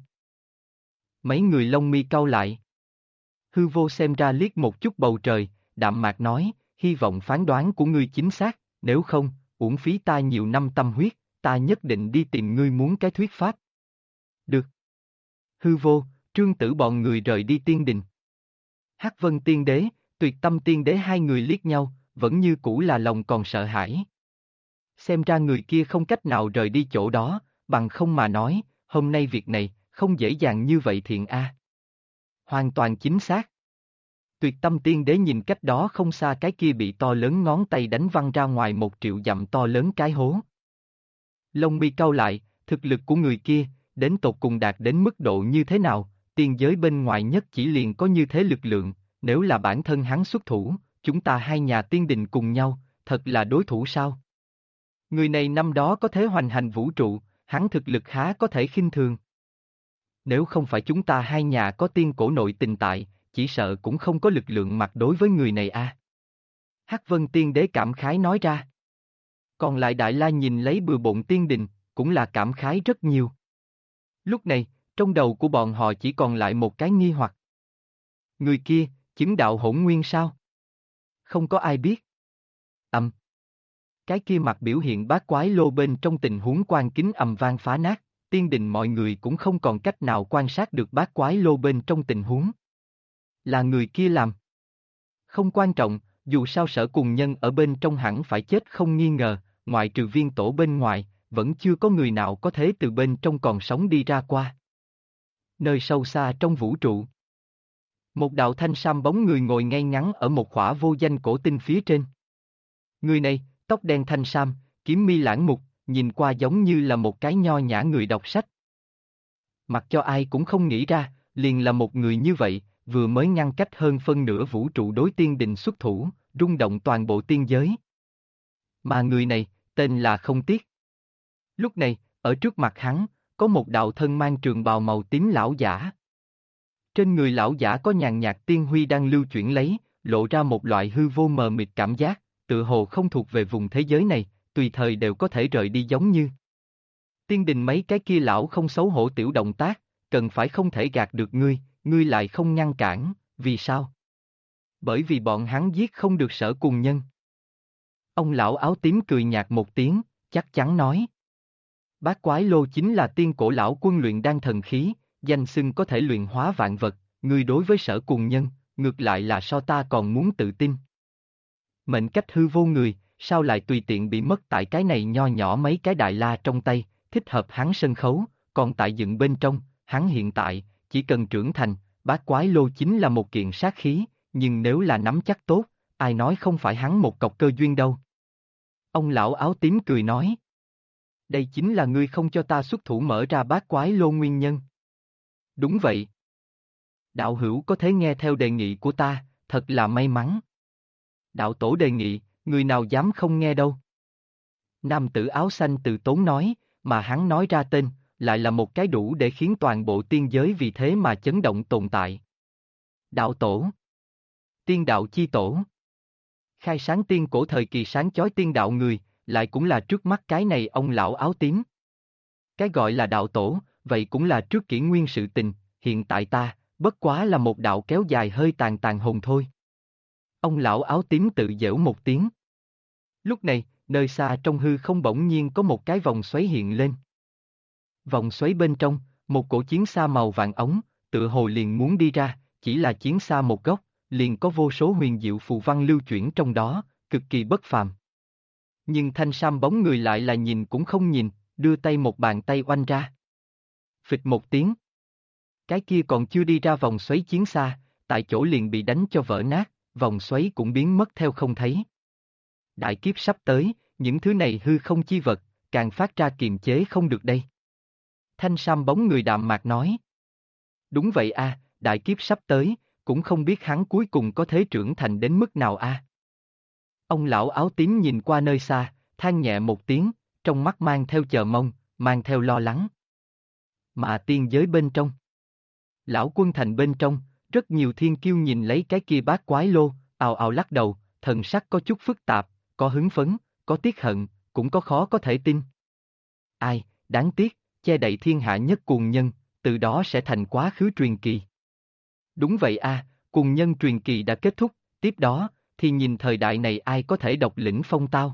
Mấy người lông mi cau lại. Hư Vô xem ra liếc một chút bầu trời, đạm mạc nói, hy vọng phán đoán của ngươi chính xác, nếu không, uổng phí ta nhiều năm tâm huyết, ta nhất định đi tìm ngươi muốn cái thuyết pháp. Được. Hư Vô, Trương Tử bọn người rời đi tiên đình. Hắc Vân Tiên Đế, Tuyệt Tâm Tiên Đế hai người liếc nhau, vẫn như cũ là lòng còn sợ hãi. Xem ra người kia không cách nào rời đi chỗ đó, bằng không mà nói, hôm nay việc này, không dễ dàng như vậy thiện a. Hoàn toàn chính xác. Tuyệt Tâm Tiên Đế nhìn cách đó không xa cái kia bị to lớn ngón tay đánh văng ra ngoài 1.000.000 dặm to lớn cái hố. Lông mi cau lại, thực lực của người kia, đến tột cùng đạt đến mức độ như thế nào, tiên giới bên ngoài nhất chỉ liền có như thế lực lượng, nếu là bản thân hắn xuất thủ, chúng ta hai nhà tiên đình cùng nhau, thật là đối thủ sao? Người này năm đó có thể hoành hành vũ trụ, hắn thực lực há có thể khinh thường. Nếu không phải chúng ta hai nhà có tiên cổ nội tình tại, chỉ sợ cũng không có lực lượng mặt đối với người này a. Hắc Vân Tiên Đế cảm khái nói ra. Còn lại Đại La nhìn lấy bừa bộn tiên đình, cũng là cảm khái rất nhiều. Lúc này, trong đầu của bọn họ chỉ còn lại một cái nghi hoặc. Người kia, chứng đạo hỗn nguyên sao? Không có ai biết. Cái kia mặt biểu hiện bát quái lô bên trong tình huống quan kính ầm vang phá nát, tiên đình mọi người cũng không còn cách nào quan sát được bát quái lô bên trong tình huống. Là người kia làm. Không quan trọng, dù sao Sở Cùng Nhân ở bên trong hẳn phải chết không nghi ngờ, ngoại trừ Viên Tổ bên ngoài, vẫn chưa có người nào có thể từ bên trong còn sống đi ra qua. Nơi sâu xa trong vũ trụ. Một đạo thanh sam bóng người ngồi ngay ngắn ở một khỏa vô danh cổ tinh phía trên. Người này, tóc đen thanh sam, kiếm mi lãng mục, nhìn qua giống như là một cái nho nhã người đọc sách. Mặc cho ai cũng không nghĩ ra, liền là một người như vậy, vừa mới ngăn cách hơn phân nửa vũ trụ đối tiên đình xuất thủ, rung động toàn bộ tiên giới. Mà người này, tên là Không Tiếc. Lúc này, ở trước mặt hắn, có một đạo thân mang trường bào màu tím lão giả. Trên người lão giả có nhàn nhạt tiên huy đang lưu chuyển lấy, lộ ra một loại hư vô mờ mịt cảm giác, tự hồ không thuộc về vùng thế giới này, tùy thời đều có thể rời đi giống như. Tiên đình mấy cái kia lão không xấu hổ tiểu động tác, cần phải không thể gạt được ngươi lại không ngăn cản, vì sao? Bởi vì bọn hắn giết không được Sở Cùng Nhân. Ông lão áo tím cười nhạt một tiếng, chắc chắn nói. Bát quái lô chính là tiên cổ lão quân luyện đan thần khí, danh xưng có thể luyện hóa vạn vật, ngươi đối với Sở Cùng Nhân, ngược lại là so ta còn muốn tự tin. Mệnh cách hư vô người, sao lại tùy tiện bị mất tại cái này nho nhỏ mấy cái đại la trong tay, thích hợp hắn sân khấu, còn tại dựng bên trong, hắn hiện tại, chỉ cần trưởng thành, bát quái lô chính là một kiện sát khí, nhưng nếu là nắm chắc tốt, ai nói không phải hắn một cọc cơ duyên đâu. Ông lão áo tím cười nói. Đây chính là ngươi không cho ta xuất thủ mở ra bát quái lô nguyên nhân. Đúng vậy. Đạo hữu có thể nghe theo đề nghị của ta, thật là may mắn. Đạo tổ đề nghị, người nào dám không nghe đâu. Nam tử áo xanh từ tốn nói, mà hắn nói ra tên, lại là một cái đủ để khiến toàn bộ tiên giới vì thế mà chấn động tồn tại. Đạo tổ. Tiên đạo chi tổ. Khai sáng tiên cổ thời kỳ sáng chói tiên đạo người, lại cũng là trước mắt cái này ông lão áo tím. Cái gọi là đạo tổ, vậy cũng là trước kỷ nguyên sự tình, hiện tại ta, bất quá là một đạo kéo dài hơi tàn tàn hồn thôi. Ông lão áo tím tự giễu một tiếng. Lúc này, nơi xa trong hư không bỗng nhiên có một cái vòng xoáy hiện lên. Vòng xoáy bên trong, một cổ chiến xa màu vàng ống, tựa hồ liền muốn đi ra, chỉ là chiến xa một góc, liền có vô số huyền diệu phù văn lưu chuyển trong đó, cực kỳ bất phàm. Nhưng thanh sam bóng người lại là nhìn cũng không nhìn, đưa tay một bàn tay oanh ra. Phịch một tiếng. Cái kia còn chưa đi ra vòng xoáy chiến xa, tại chỗ liền bị đánh cho vỡ nát, vòng xoáy cũng biến mất theo không thấy. Đại kiếp sắp tới, những thứ này hư không chi vật, càng phát ra kiềm chế không được đây. Thanh sam bóng người đạm mạc nói. Đúng vậy a, đại kiếp sắp tới, cũng không biết hắn cuối cùng có thể trưởng thành đến mức nào a. Ông lão áo tím nhìn qua nơi xa, than nhẹ một tiếng, trong mắt mang theo chờ mong, mang theo lo lắng. Mà tiên giới bên trong. Lão quân thành bên trong, rất nhiều thiên kiêu nhìn lấy cái kia bát quái lô, ào ào lắc đầu, thần sắc có chút phức tạp, có hứng phấn, có tiếc hận, cũng có khó có thể tin. Ai, đáng tiếc, che đậy thiên hạ nhất cuồng nhân, từ đó sẽ thành quá khứ truyền kỳ. Đúng vậy a, cuồng nhân truyền kỳ đã kết thúc, tiếp đó, thì nhìn thời đại này ai có thể độc lĩnh phong tao.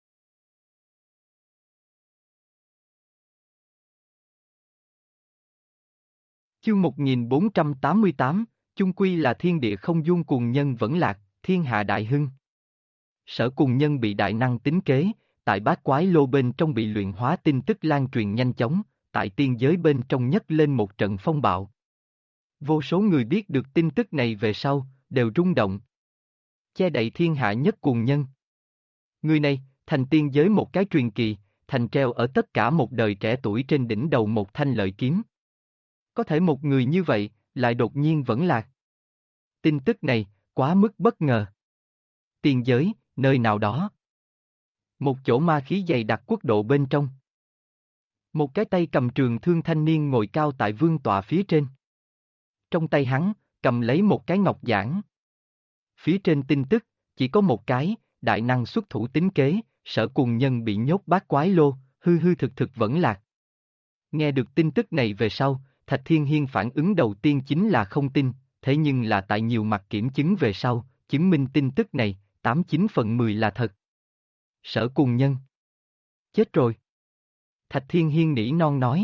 Chương 1488, chung quy là thiên địa không dung cuồng nhân vẫn lạc, thiên hạ đại hưng. Sở Cùng Nhân bị đại năng tính kế, tại bát quái lô bên trong bị luyện hóa tin tức lan truyền nhanh chóng, tại tiên giới bên trong nhấc lên một trận phong bạo. Vô số người biết được tin tức này về sau, đều rung động. Che đậy thiên hạ nhất cuồng nhân. Người này, thành tiên giới một cái truyền kỳ, thành treo ở tất cả một đời trẻ tuổi trên đỉnh đầu một thanh lợi kiếm. Có thể một người như vậy, lại đột nhiên vẫn lạc. Tin tức này, quá mức bất ngờ. Tiên giới, nơi nào đó. Một chỗ ma khí dày đặc quốc độ bên trong. Một cái tay cầm trường thương thanh niên ngồi cao tại vương tọa phía trên. Trong tay hắn, cầm lấy một cái ngọc giản. Phía trên tin tức, chỉ có một cái, đại năng xuất thủ tính kế, Sở Cùng Nhân bị nhốt bát quái lô, hư hư thực thực vẫn lạc. Nghe được tin tức này về sau, Thạch Thiên Hiên phản ứng đầu tiên chính là không tin, thế nhưng là tại nhiều mặt kiểm chứng về sau, chứng minh tin tức này, 89/10 là thật. Sở Cùng Nhân. Chết rồi. Thạch Thiên Hiên nỉ non nói.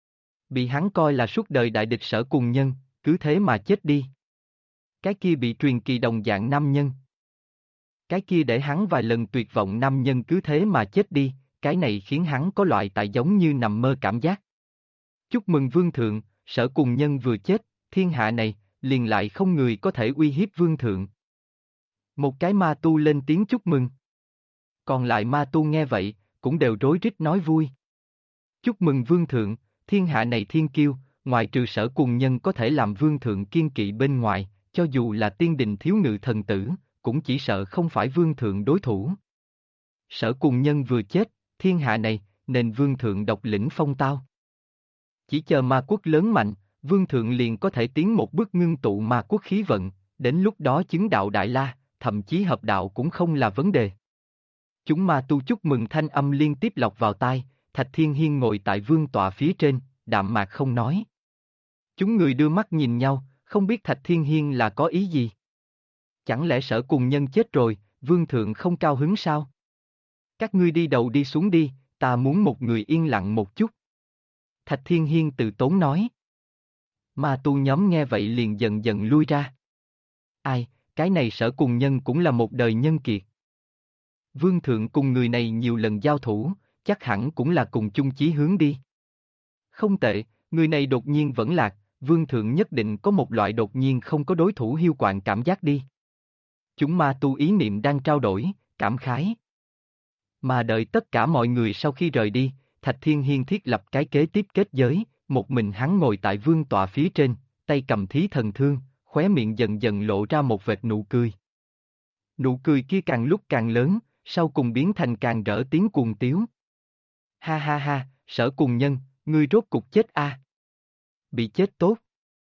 Bị hắn coi là suốt đời đại địch Sở Cùng Nhân, cứ thế mà chết đi. Cái kia bị truyền kỳ đồng dạng nam nhân. Cái kia để hắn vài lần tuyệt vọng nam nhân cứ thế mà chết đi, cái này khiến hắn có loại tại giống như nằm mơ cảm giác. Chúc mừng vương thượng, Sở Cùng Nhân vừa chết, thiên hạ này, liền lại không người có thể uy hiếp vương thượng. Một cái ma tu lên tiếng chúc mừng. Còn lại ma tu nghe vậy, cũng đều rối rít nói vui. Chúc mừng vương thượng, thiên hạ này thiên kiêu, ngoài trừ Sở Cùng Nhân có thể làm vương thượng kiên kỵ bên ngoài, cho dù là tiên đình thiếu ngự thần tử, cũng chỉ sợ không phải vương thượng đối thủ. Sở Cùng Nhân vừa chết, thiên hạ này, nên vương thượng độc lĩnh phong tao. Chỉ chờ ma quốc lớn mạnh, vương thượng liền có thể tiến một bước ngưng tụ ma quốc khí vận, đến lúc đó chứng đạo đại la, thậm chí hợp đạo cũng không là vấn đề. Chúng ma tu chúc mừng thanh âm liên tiếp lọc vào tai, Thạch Thiên Hiên ngồi tại vương tọa phía trên, đạm mạc không nói. Chúng người đưa mắt nhìn nhau, không biết Thạch Thiên Hiên là có ý gì. Chẳng lẽ Sở Cùng Nhân chết rồi, vương thượng không cao hứng sao? Các ngươi đi đầu đi xuống đi, ta muốn một người yên lặng một chút. Thạch Thiên Hiên từ tốn nói. Ma tu nhóm nghe vậy liền dần dần lui ra. Ai, cái này Sở Cùng Nhân cũng là một đời nhân kiệt. Vương thượng cùng người này nhiều lần giao thủ, chắc hẳn cũng là cùng chung chí hướng đi. Không tệ, người này đột nhiên vẫn lạc, vương thượng nhất định có một loại đột nhiên không có đối thủ hiu quạnh cảm giác đi. Chúng ma tu ý niệm đang trao đổi, cảm khái. Mà đợi tất cả mọi người sau khi rời đi, Thạch Thiên Hiên thiết lập cái kế tiếp kết giới, một mình hắn ngồi tại vương tọa phía trên, tay cầm thí thần thương, khóe miệng dần dần lộ ra một vệt nụ cười. Nụ cười kia càng lúc càng lớn, sau cùng biến thành càng rỡ tiếng cuồng tiếu. Ha ha ha, Sở Cùng Nhân, ngươi rốt cục chết a. Bị chết tốt.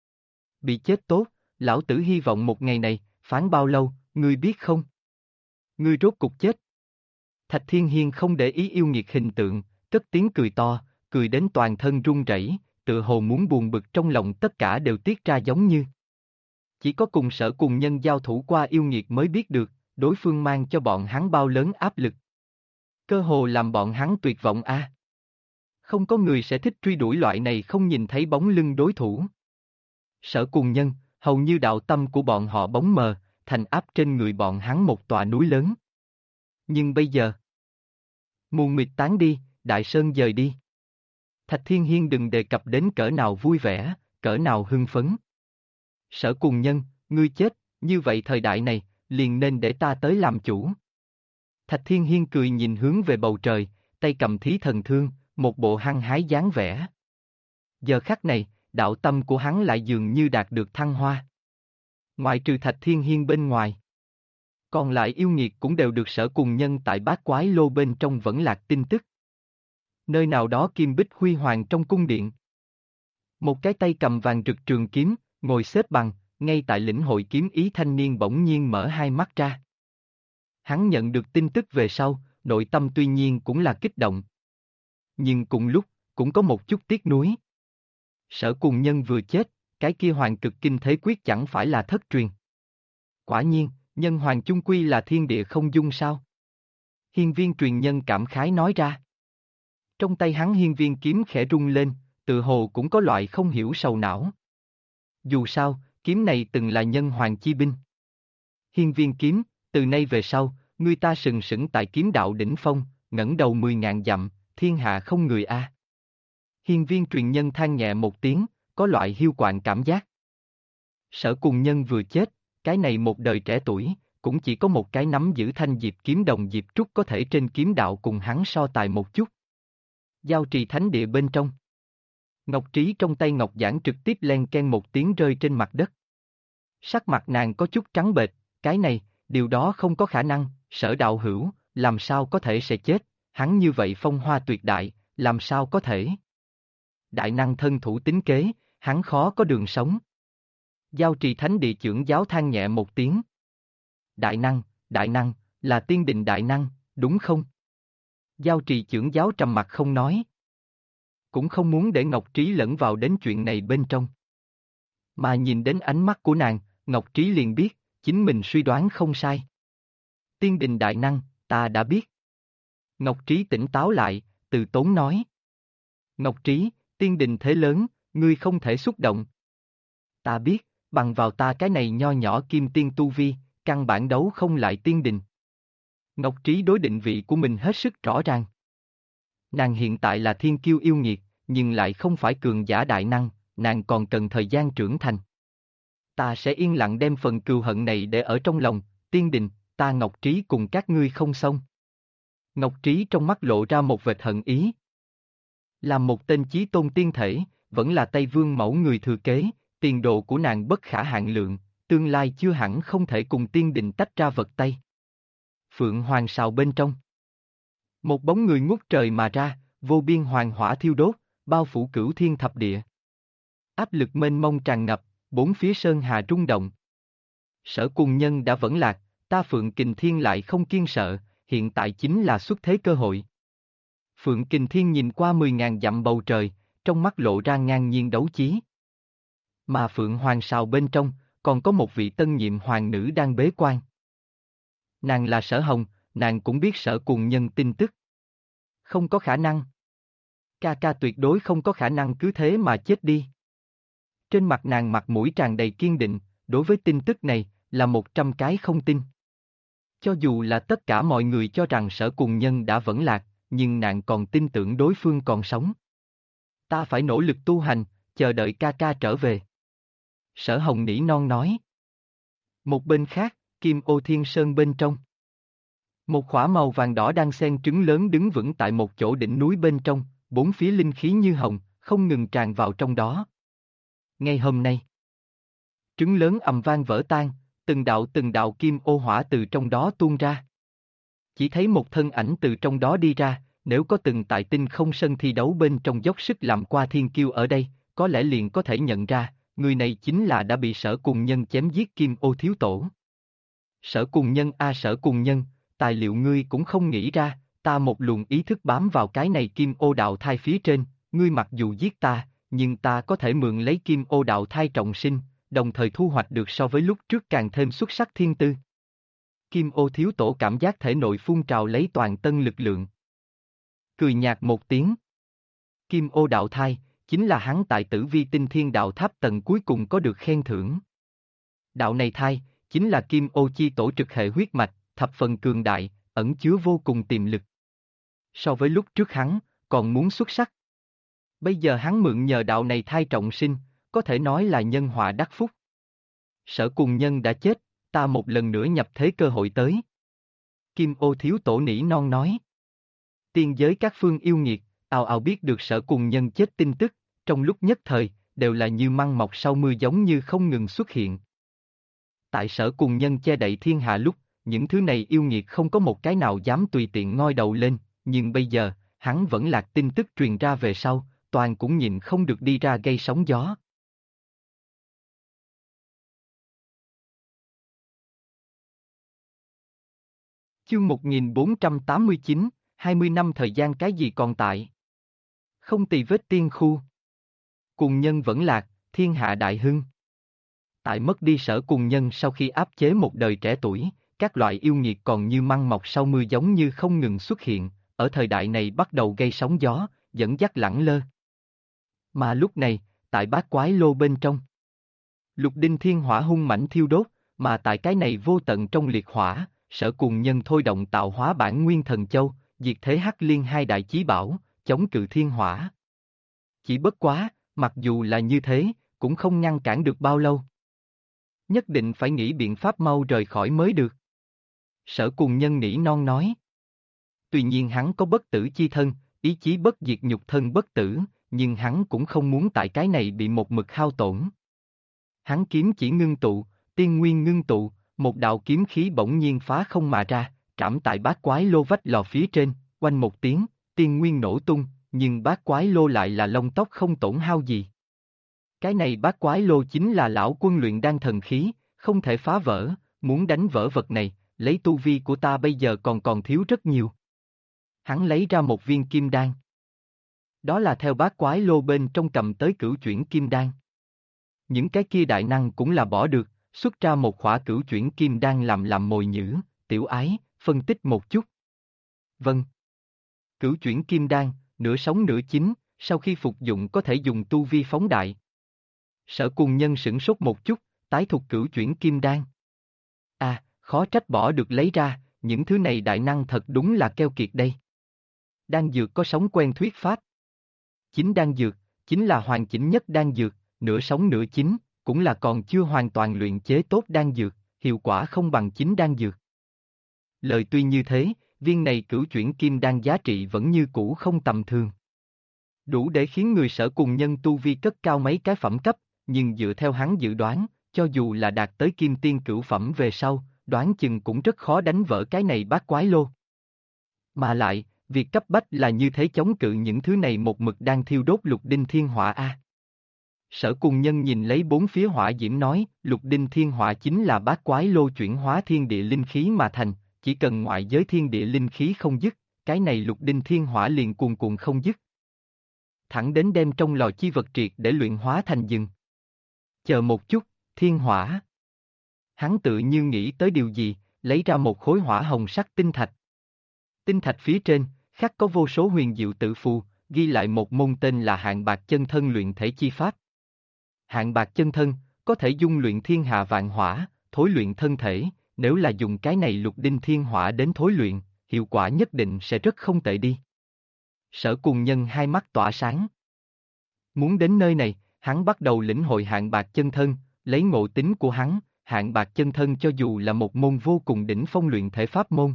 Bị chết tốt, lão tử hy vọng một ngày này, phán bao lâu, ngươi biết không? Ngươi rốt cục chết. Thạch Thiên Hiên không để ý yêu nghiệt hình tượng, cất tiếng cười to, cười đến toàn thân run rẩy, tựa hồ muốn buồn bực trong lòng tất cả đều tiết ra giống như. Chỉ có cùng Sở Cùng Nhân giao thủ qua yêu nghiệt mới biết được, đối phương mang cho bọn hắn bao lớn áp lực. Cơ hồ làm bọn hắn tuyệt vọng a. Không có người sẽ thích truy đuổi loại này không nhìn thấy bóng lưng đối thủ. Sở Cùng Nhân, hầu như đạo tâm của bọn họ bóng mờ, thành áp trên người bọn hắn một tòa núi lớn. Nhưng bây giờ, mù mịt tán đi, đại sơn dời đi. Thạch Thiên Hiên đừng đề cập đến cỡ nào vui vẻ, cỡ nào hưng phấn. Sở Cùng Nhân, ngươi chết, như vậy thời đại này, liền nên để ta tới làm chủ. Thạch Thiên Hiên cười nhìn hướng về bầu trời, tay cầm thí thần thương, một bộ hăng hái dáng vẻ. Giờ khắc này, đạo tâm của hắn lại dường như đạt được thăng hoa. Ngoại trừ Thạch Thiên Hiên bên ngoài, còn lại yêu nghiệt cũng đều được Sở Cùng Nhân tại Bát Quái Lô bên trong vẫn lạc tin tức. Nơi nào đó kim bích huy hoàng trong cung điện. Một cái tay cầm vàng rực trường kiếm, ngồi xếp bằng, ngay tại lĩnh hội kiếm ý thanh niên bỗng nhiên mở hai mắt ra. Hắn nhận được tin tức về sau, nội tâm tuy nhiên cũng là kích động. Nhưng cùng lúc, cũng có một chút tiếc nuối. Sở Cùng Nhân vừa chết, cái kia hoàng cực kinh thế quyết chẳng phải là thất truyền. Quả nhiên, nhân hoàng chung quy là thiên địa không dung sao? Hiên viên truyền nhân cảm khái nói ra. Trong tay hắn hiên viên kiếm khẽ rung lên, tự hồ cũng có loại không hiểu sầu não. Dù sao, kiếm này từng là nhân hoàng chi binh. Hiên viên kiếm, từ nay về sau, người ta sừng sững tại kiếm đạo đỉnh phong, ngẩng đầu 10.000 dặm, thiên hạ không người a. Hiên viên truyền nhân than nhẹ một tiếng, có loại hiu quạnh cảm giác. Sở Cùng Nhân vừa chết, cái này một đời trẻ tuổi, cũng chỉ có một cái nắm giữ thanh diệp kiếm đồng diệp trúc có thể trên kiếm đạo cùng hắn so tài một chút. Giao trì thánh địa bên trong. Ngọc Trí trong tay Ngọc Giản trực tiếp len ken một tiếng rơi trên mặt đất. Sắc mặt nàng có chút trắng bệch, cái này, điều đó không có khả năng, Sở đạo hữu, làm sao có thể sẽ chết, hắn như vậy phong hoa tuyệt đại, làm sao có thể. Đại năng thân thủ tính kế, hắn khó có đường sống. Giao trì thánh địa trưởng giáo than nhẹ một tiếng. Đại năng, là tiên định đại năng, đúng không? Giao trì trưởng giáo trầm mặt không nói. Cũng không muốn để Ngọc Trí lẫn vào đến chuyện này bên trong. Mà nhìn đến ánh mắt của nàng, Ngọc Trí liền biết, chính mình suy đoán không sai. Tiên đình đại năng, ta đã biết. Ngọc Trí tỉnh táo lại, từ tốn nói. Ngọc Trí, tiên đình thế lớn, ngươi không thể xúc động. Ta biết, bằng vào ta cái này nho nhỏ kim tiên tu vi, căn bản đấu không lại tiên đình. Ngọc Trí đối định vị của mình hết sức rõ ràng. Nàng hiện tại là thiên kiêu yêu nghiệt, nhưng lại không phải cường giả đại năng, nàng còn cần thời gian trưởng thành. Ta sẽ yên lặng đem phần cừu hận này để ở trong lòng, tiên đình, ta Ngọc Trí cùng các ngươi không xong. Ngọc Trí trong mắt lộ ra một vệt hận ý. Làm một tên chí tôn tiên thể, vẫn là Tây Vương mẫu người thừa kế, tiền đồ của nàng bất khả hạn lượng, tương lai chưa hẳn không thể cùng tiên đình tách ra vật tay. Phượng Hoàng sào bên trong. Một bóng người ngút trời mà ra, vô biên hoàng hỏa thiêu đốt, bao phủ cửu thiên thập địa. Áp lực mênh mông tràn ngập, bốn phía sơn hà rung động. Sở Cùng Nhân đã vẫn lạc, ta Phượng Kình Thiên lại không kiên sợ, hiện tại chính là xuất thế cơ hội. Phượng Kình Thiên nhìn qua 10.000 dặm bầu trời, trong mắt lộ ra ngang nhiên đấu chí. Mà Phượng Hoàng sào bên trong, còn có một vị tân nhiệm hoàng nữ đang bế quan. Nàng là Sở Hồng, nàng cũng biết Sở Cùng Nhân tin tức. Không có khả năng. Ca ca tuyệt đối không có khả năng cứ thế mà chết đi. Trên mặt nàng mặt mũi tràn đầy kiên định, đối với tin tức này, là 100 cái không tin. Cho dù là tất cả mọi người cho rằng Sở Cùng Nhân đã vẫn lạc, nhưng nàng còn tin tưởng đối phương còn sống. Ta phải nỗ lực tu hành, chờ đợi ca ca trở về. Sở Hồng nỉ non nói. Một bên khác, Kim Ô Thiên Sơn bên trong. Một khỏa màu vàng đỏ đang xen trứng lớn đứng vững tại một chỗ đỉnh núi bên trong, bốn phía linh khí như hồng, không ngừng tràn vào trong đó. Ngay hôm nay, trứng lớn ầm vang vỡ tan, từng đạo kim ô hỏa từ trong đó tuôn ra. Chỉ thấy một thân ảnh từ trong đó đi ra, nếu có từng tại tinh không sân thi đấu bên trong dốc sức làm qua thiên kiêu ở đây, có lẽ liền có thể nhận ra, người này chính là đã bị Sở Cùng Nhân chém giết Kim Ô thiếu tổ. Sở Cùng Nhân a Sở Cùng Nhân, tài liệu ngươi cũng không nghĩ ra, ta một luồng ý thức bám vào cái này Kim Ô đạo thai phía trên, ngươi mặc dù giết ta, nhưng ta có thể mượn lấy Kim Ô đạo thai trọng sinh, đồng thời thu hoạch được so với lúc trước càng thêm xuất sắc thiên tư. Kim Ô thiếu tổ cảm giác thể nội phun trào lấy toàn tân lực lượng. Cười nhạt một tiếng. Kim Ô đạo thai, chính là hắn tại Tử Vi Tinh Thiên đạo tháp tầng cuối cùng có được khen thưởng. Đạo này thai, chính là Kim Ô chi tổ trực hệ huyết mạch, thập phần cường đại, ẩn chứa vô cùng tiềm lực. So với lúc trước hắn, còn muốn xuất sắc. Bây giờ hắn mượn nhờ đạo này thai trọng sinh, có thể nói là nhân họa đắc phúc. Sở Cùng Nhân đã chết, ta một lần nữa nhập thế cơ hội tới. Kim Ô thiếu tổ nỉ non nói. Tiên giới các phương yêu nghiệt, ào ào biết được Sở Cùng Nhân chết tin tức, trong lúc nhất thời, đều là như măng mọc sau mưa giống như không ngừng xuất hiện. Tại Sở Cùng Nhân che đậy thiên hạ lúc, những thứ này yêu nghiệt không có một cái nào dám tùy tiện ngoi đầu lên, nhưng bây giờ, hắn vẫn lạc tin tức truyền ra về sau, toàn cũng nhịn không được đi ra gây sóng gió. Chương 1489, 20 năm thời gian cái gì còn tại? Không tì vết tiên khu. Cùng Nhân vẫn lạc, thiên hạ đại hưng. Tại mất đi Sở Cùng Nhân sau khi áp chế một đời trẻ tuổi, các loại yêu nghiệt còn như măng mọc sau mưa giống như không ngừng xuất hiện, ở thời đại này bắt đầu gây sóng gió, dẫn dắt lẳng lơ. Mà lúc này, tại Bát Quái Lô bên trong, Lục Đinh Thiên Hỏa hung mãnh thiêu đốt, mà tại cái này vô tận trong liệt hỏa, Sở Cùng Nhân thôi động tạo hóa bản Nguyên Thần Châu, diệt thế Hắc Liên hai đại chí bảo, chống cự thiên hỏa. Chỉ bất quá, mặc dù là như thế, cũng không ngăn cản được bao lâu. Nhất định phải nghĩ biện pháp mau rời khỏi mới được. Sở Cùng Nhân nỉ non nói. Tuy nhiên hắn có bất tử chi thân, ý chí bất diệt nhục thân bất tử, nhưng hắn cũng không muốn tại cái này bị một mực hao tổn. Hắn kiếm chỉ ngưng tụ, tiên nguyên ngưng tụ, một đạo kiếm khí bỗng nhiên phá không mà ra, trảm tại Bát Quái Lô vách lò phía trên, oanh một tiếng, tiên nguyên nổ tung, nhưng Bát Quái Lô lại là lông tóc không tổn hao gì. Cái này Bát Quái Lô chính là lão quân luyện đan thần khí, không thể phá vỡ, muốn đánh vỡ vật này, lấy tu vi của ta bây giờ còn thiếu rất nhiều. Hắn lấy ra một viên kim đan. Đó là theo Bát Quái Lô bên trong cầm tới cửu chuyển kim đan. Những cái kia đại năng cũng là bỏ được, xuất ra một khỏa cửu chuyển kim đan làm mồi nhữ, tiểu ái, phân tích một chút. Vâng. Cửu chuyển kim đan, nửa sống nửa chín, sau khi phục dụng có thể dùng tu vi phóng đại. Sở Cùng Nhân sửng sốt một chút, tái thuộc cửu chuyển kim đan. À, khó trách bỏ được lấy ra, những thứ này đại năng thật đúng là keo kiệt đây. Đan dược có sống quen thuyết pháp. Chính đan dược, chính là hoàn chỉnh nhất đan dược, nửa sống nửa chín, cũng là còn chưa hoàn toàn luyện chế tốt đan dược, hiệu quả không bằng chính đan dược. Lời tuy như thế, viên này cửu chuyển kim đan giá trị vẫn như cũ không tầm thường. Đủ để khiến người Sở Cùng Nhân tu vi cất cao mấy cái phẩm cấp, nhưng dựa theo hắn dự đoán, cho dù là đạt tới kim tiên cửu phẩm về sau, đoán chừng cũng rất khó đánh vỡ cái này bát quái lô. Mà lại, việc cấp bách là như thế chống cự những thứ này một mực đang thiêu đốt lục đinh thiên hỏa a. Sở Cùng Nhân nhìn lấy bốn phía hỏa diễm nói, lục đinh thiên hỏa chính là bát quái lô chuyển hóa thiên địa linh khí mà thành, chỉ cần ngoại giới thiên địa linh khí không dứt, cái này lục đinh thiên hỏa liền cuồn cuộn không dứt. Thẳng đến đem trong lò chi vật triệt để luyện hóa thành rừng. Chờ một chút, thiên hỏa. Hắn tự như nghĩ tới điều gì, lấy ra một khối hỏa hồng sắc tinh thạch. Tinh thạch phía trên, khắc có vô số huyền diệu tự phù, ghi lại một môn tên là Hạng Bạc Chân Thân luyện thể chi pháp. Hạng Bạc Chân Thân, có thể dung luyện thiên hạ vạn hỏa, thối luyện thân thể, nếu là dùng cái này lục đinh thiên hỏa đến thối luyện, hiệu quả nhất định sẽ rất không tệ đi. Sở Cùng Nhân hai mắt tỏa sáng. Muốn đến nơi này, hắn bắt đầu lĩnh hội Hạng Bạc Chân Thân, lấy ngộ tính của hắn, Hạng Bạc Chân Thân cho dù là một môn vô cùng đỉnh phong luyện thể pháp môn.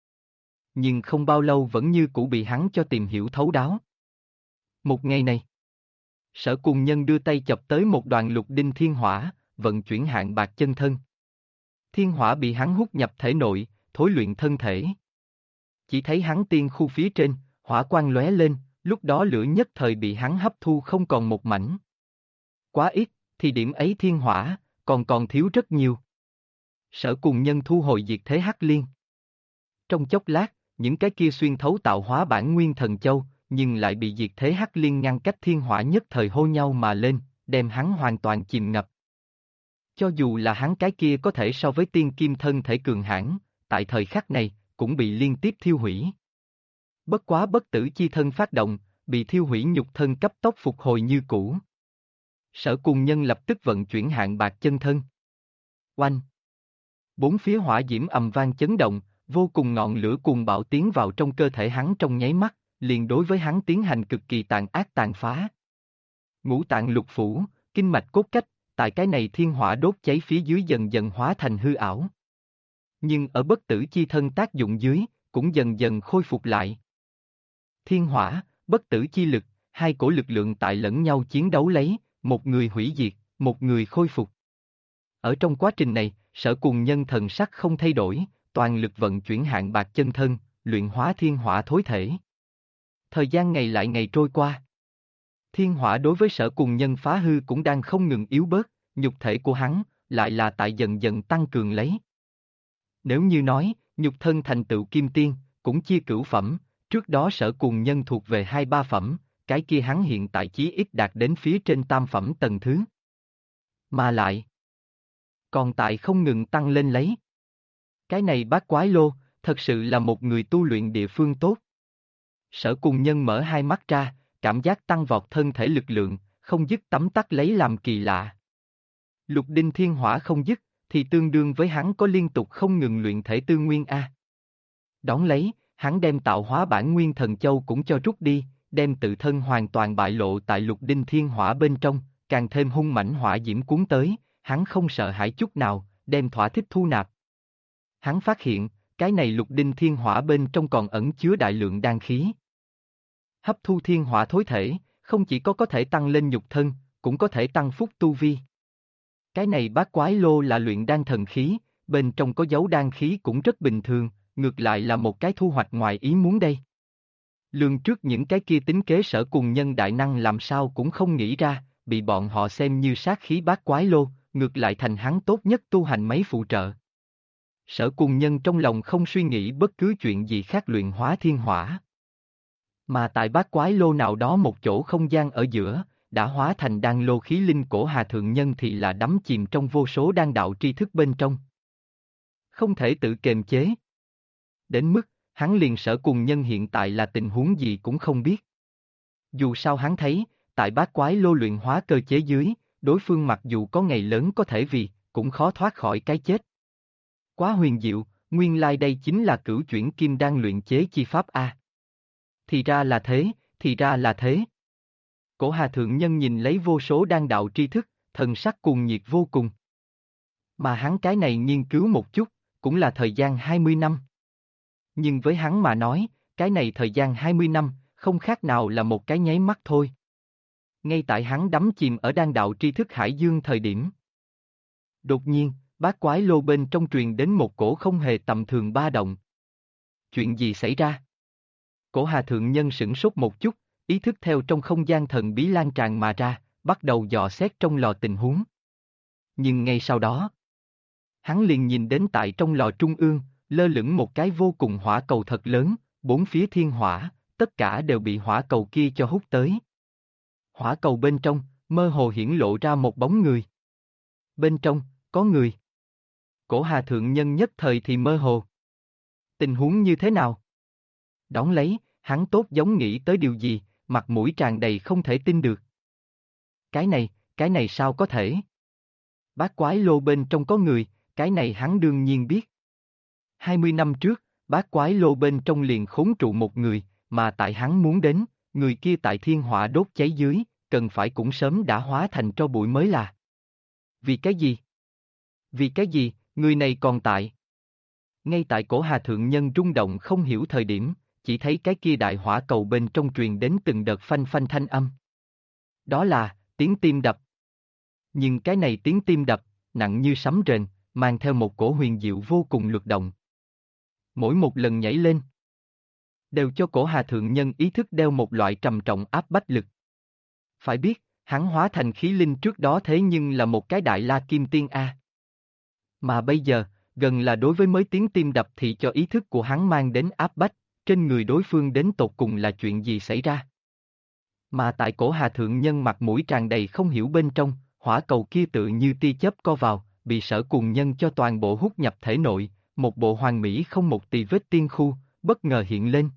Nhưng không bao lâu vẫn như cũ bị hắn cho tìm hiểu thấu đáo. Một ngày này, Sở Cùng Nhân đưa tay chọc tới một đoàn lục đinh thiên hỏa, vận chuyển Hạng Bạc Chân Thân. Thiên hỏa bị hắn hút nhập thể nội, thối luyện thân thể. Chỉ thấy hắn tiên khu phía trên, hỏa quang lóe lên, lúc đó lửa nhất thời bị hắn hấp thu không còn một mảnh. Quá ít, thì điểm ấy thiên hỏa, còn thiếu rất nhiều. Sở Cùng Nhân thu hồi diệt thế hắc liên. Trong chốc lát, những cái kia xuyên thấu tạo hóa bản nguyên thần châu, nhưng lại bị diệt thế hắc liên ngăn cách thiên hỏa nhất thời hô nhau mà lên, đem hắn hoàn toàn chìm ngập. Cho dù là hắn cái kia có thể so với tiên kim thân thể cường hãn, tại thời khắc này, cũng bị liên tiếp thiêu hủy. Bất quá bất tử chi thân phát động, bị thiêu hủy nhục thân cấp tốc phục hồi như cũ. Sở Cùng Nhân lập tức vận chuyển Hạng Bạc Chân Thân. Oanh! Bốn phía hỏa diễm ầm vang chấn động, vô cùng ngọn lửa cuồng bạo tiến vào trong cơ thể hắn trong nháy mắt, liền đối với hắn tiến hành cực kỳ tàn ác tàn phá. Ngũ tạng lục phủ, kinh mạch cốt cách, tại cái này thiên hỏa đốt cháy phía dưới dần dần hóa thành hư ảo. Nhưng ở bất tử chi thân tác dụng dưới, cũng dần dần khôi phục lại. Thiên hỏa, bất tử chi lực, hai cổ lực lượng tại lẫn nhau chiến đấu lấy, một người hủy diệt, một người khôi phục. Ở trong quá trình này, Sở Cùng Nhân thần sắc không thay đổi, toàn lực vận chuyển Hạng Bạc Chân Thân, luyện hóa thiên hỏa thối thể. Thời gian ngày lại ngày trôi qua. Thiên hỏa đối với Sở Cùng Nhân phá hư cũng đang không ngừng yếu bớt, nhục thể của hắn, lại là tại dần dần tăng cường lấy. Nếu như nói, nhục thân thành tựu kim tiên, cũng chia cửu phẩm, trước đó Sở Cùng Nhân thuộc về 2-3 phẩm, cái kia hắn hiện tại chí ít đạt đến phía trên tam phẩm tầng thứ. Mà lại, còn tại không ngừng tăng lên lấy. Cái này bát quái lô, thật sự là một người tu luyện địa phương tốt. Sở Cùng Nhân mở hai mắt ra, cảm giác tăng vọt thân thể lực lượng, không dứt tấm tắc lấy làm kỳ lạ. Lục đinh thiên hỏa không dứt, thì tương đương với hắn có liên tục không ngừng luyện thể tư nguyên A. Đón lấy, hắn đem tạo hóa bản nguyên thần châu cũng cho rút đi, đem tự thân hoàn toàn bại lộ tại lục đinh thiên hỏa bên trong, càng thêm hung mãnh hỏa diễm cuốn tới, hắn không sợ hãi chút nào, đem thỏa thích thu nạp. Hắn phát hiện, cái này lục đinh thiên hỏa bên trong còn ẩn chứa đại lượng đan khí. Hấp thu thiên hỏa thối thể, không chỉ có thể tăng lên nhục thân, cũng có thể tăng phúc tu vi. Cái này bát quái lô là luyện đan thần khí, bên trong có dấu đan khí cũng rất bình thường, ngược lại là một cái thu hoạch ngoài ý muốn đây. Lường trước những cái kia tính kế Sở Cùng Nhân đại năng làm sao cũng không nghĩ ra, bị bọn họ xem như sát khí bát quái lô, ngược lại thành hắn tốt nhất tu hành mấy phụ trợ. Sở Cùng Nhân trong lòng không suy nghĩ bất cứ chuyện gì khác luyện hóa thiên hỏa. Mà tại bát quái lô nào đó một chỗ không gian ở giữa, đã hóa thành đan lô khí linh cổ Hà Thượng Nhân thì là đắm chìm trong vô số đan đạo tri thức bên trong. Không thể tự kiềm chế. Đến mức, hắn liền Sở Cùng Nhân hiện tại là tình huống gì cũng không biết. Dù sao hắn thấy, tại bát quái lô luyện hóa cơ chế dưới, đối phương mặc dù có ngày lớn có thể vì, cũng khó thoát khỏi cái chết. Quá huyền diệu, nguyên lai đây chính là cửu chuyển kim đan luyện chế chi pháp A. Thì ra là thế, thì ra là thế. Cổ Hà Thượng Nhân nhìn lấy vô số đan đạo tri thức, thần sắc cuồng nhiệt vô cùng. Mà hắn cái này nghiên cứu một chút, cũng là thời gian 20 năm. Nhưng với hắn mà nói, cái này thời gian 20 năm, không khác nào là một cái nháy mắt thôi. Ngay tại hắn đắm chìm ở đan đạo tri thức hải dương thời điểm. Đột nhiên, bát quái lô bên trong truyền đến một cổ không hề tầm thường ba động. Chuyện gì xảy ra? Cổ Hà Thượng Nhân sửng sốt một chút, ý thức theo trong không gian thần bí lan tràn mà ra, bắt đầu dò xét trong lò tình huống. Nhưng ngay sau đó, hắn liền nhìn đến tại trong lò trung ương, lơ lửng một cái vô cùng hỏa cầu thật lớn, bốn phía thiên hỏa, tất cả đều bị hỏa cầu kia cho hút tới. Hỏa cầu bên trong, mơ hồ hiển lộ ra một bóng người. Bên trong, có người. Cổ Hà Thượng Nhân nhất thời thì mơ hồ. Tình huống như thế nào? Đón lấy, hắn tốt giống nghĩ tới điều gì, mặt mũi tràn đầy không thể tin được. Cái này sao có thể? Bát quái lô bên trong có người, cái này hắn đương nhiên biết. 20 năm trước, bát quái lô bên trong liền khốn trụ một người, mà tại hắn muốn đến, người kia tại thiên hỏa đốt cháy dưới, cần phải cũng sớm đã hóa thành tro bụi mới là. Vì cái gì? Vì cái gì, người này còn tại? Ngay tại cổ Hà Thượng Nhân rung động không hiểu thời điểm, chỉ thấy cái kia đại hỏa cầu bên trong truyền đến từng đợt phanh phanh thanh âm. Đó là, tiếng tim đập. Nhưng cái này tiếng tim đập, nặng như sấm rền, mang theo một cổ huyền diệu vô cùng lực động. Mỗi một lần nhảy lên, đều cho cổ Hà Thượng Nhân ý thức đeo một loại trầm trọng áp bách lực. Phải biết, hắn hóa thành khí linh trước đó thế nhưng là một cái đại la kim tiên A. Mà bây giờ, gần là đối với mới tiếng tim đập thì cho ý thức của hắn mang đến áp bách, trên người đối phương đến tột cùng là chuyện gì xảy ra. Mà tại cổ Hà Thượng Nhân mặt mũi tràn đầy không hiểu bên trong, hỏa cầu kia tự như tia chớp co vào, bị Sở Cùng Nhân cho toàn bộ hút nhập thể nội, một bộ hoàn mỹ không một tì vết tiên khu, bất ngờ hiện lên.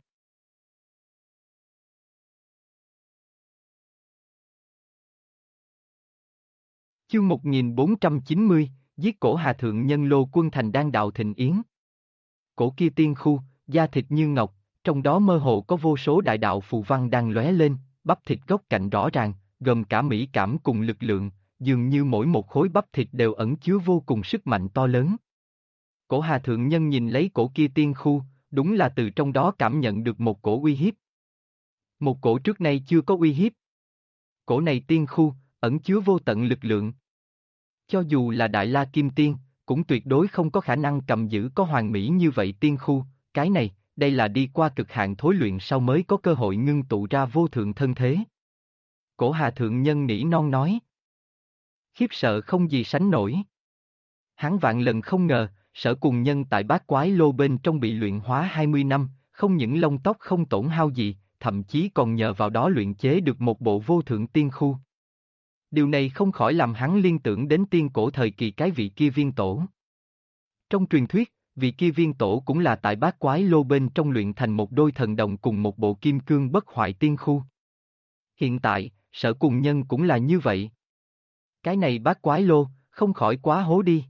Chương 1490, giết cổ Hà Thượng Nhân lô quân thành đan đạo thịnh yến. Cổ kia tiên khu, da thịt như ngọc, trong đó mơ hồ có vô số đại đạo phù văn đang lóe lên, bắp thịt góc cạnh rõ ràng, gồm cả mỹ cảm cùng lực lượng, dường như mỗi một khối bắp thịt đều ẩn chứa vô cùng sức mạnh to lớn. Cổ Hà Thượng Nhân nhìn lấy cổ kia tiên khu, đúng là từ trong đó cảm nhận được một cổ uy hiếp. Một cổ trước nay chưa có uy hiếp. Cổ này tiên khu, ẩn chứa vô tận lực lượng. Cho dù là Đại La Kim Tiên, cũng tuyệt đối không có khả năng cầm giữ có hoàn mỹ như vậy tiên khu, cái này, đây là đi qua cực hạn thối luyện sau mới có cơ hội ngưng tụ ra vô thượng thân thế. Cổ Hà Thượng Nhân nỉ non nói. Khiếp sợ không gì sánh nổi. Hắn vạn lần không ngờ, Sở Cùng Nhân tại bát quái lô bên trong bị luyện hóa 20 năm, không những lông tóc không tổn hao gì, thậm chí còn nhờ vào đó luyện chế được một bộ vô thượng tiên khu. Điều này không khỏi làm hắn liên tưởng đến tiên cổ thời kỳ cái vị kia viên tổ. Trong truyền thuyết, vị kia viên tổ cũng là tại bát quái lô bên trong luyện thành một đôi thần đồng cùng một bộ kim cương bất hoại tiên khu. Hiện tại, Sở Cùng Nhân cũng là như vậy. Cái này bát quái lô, không khỏi quá hố đi.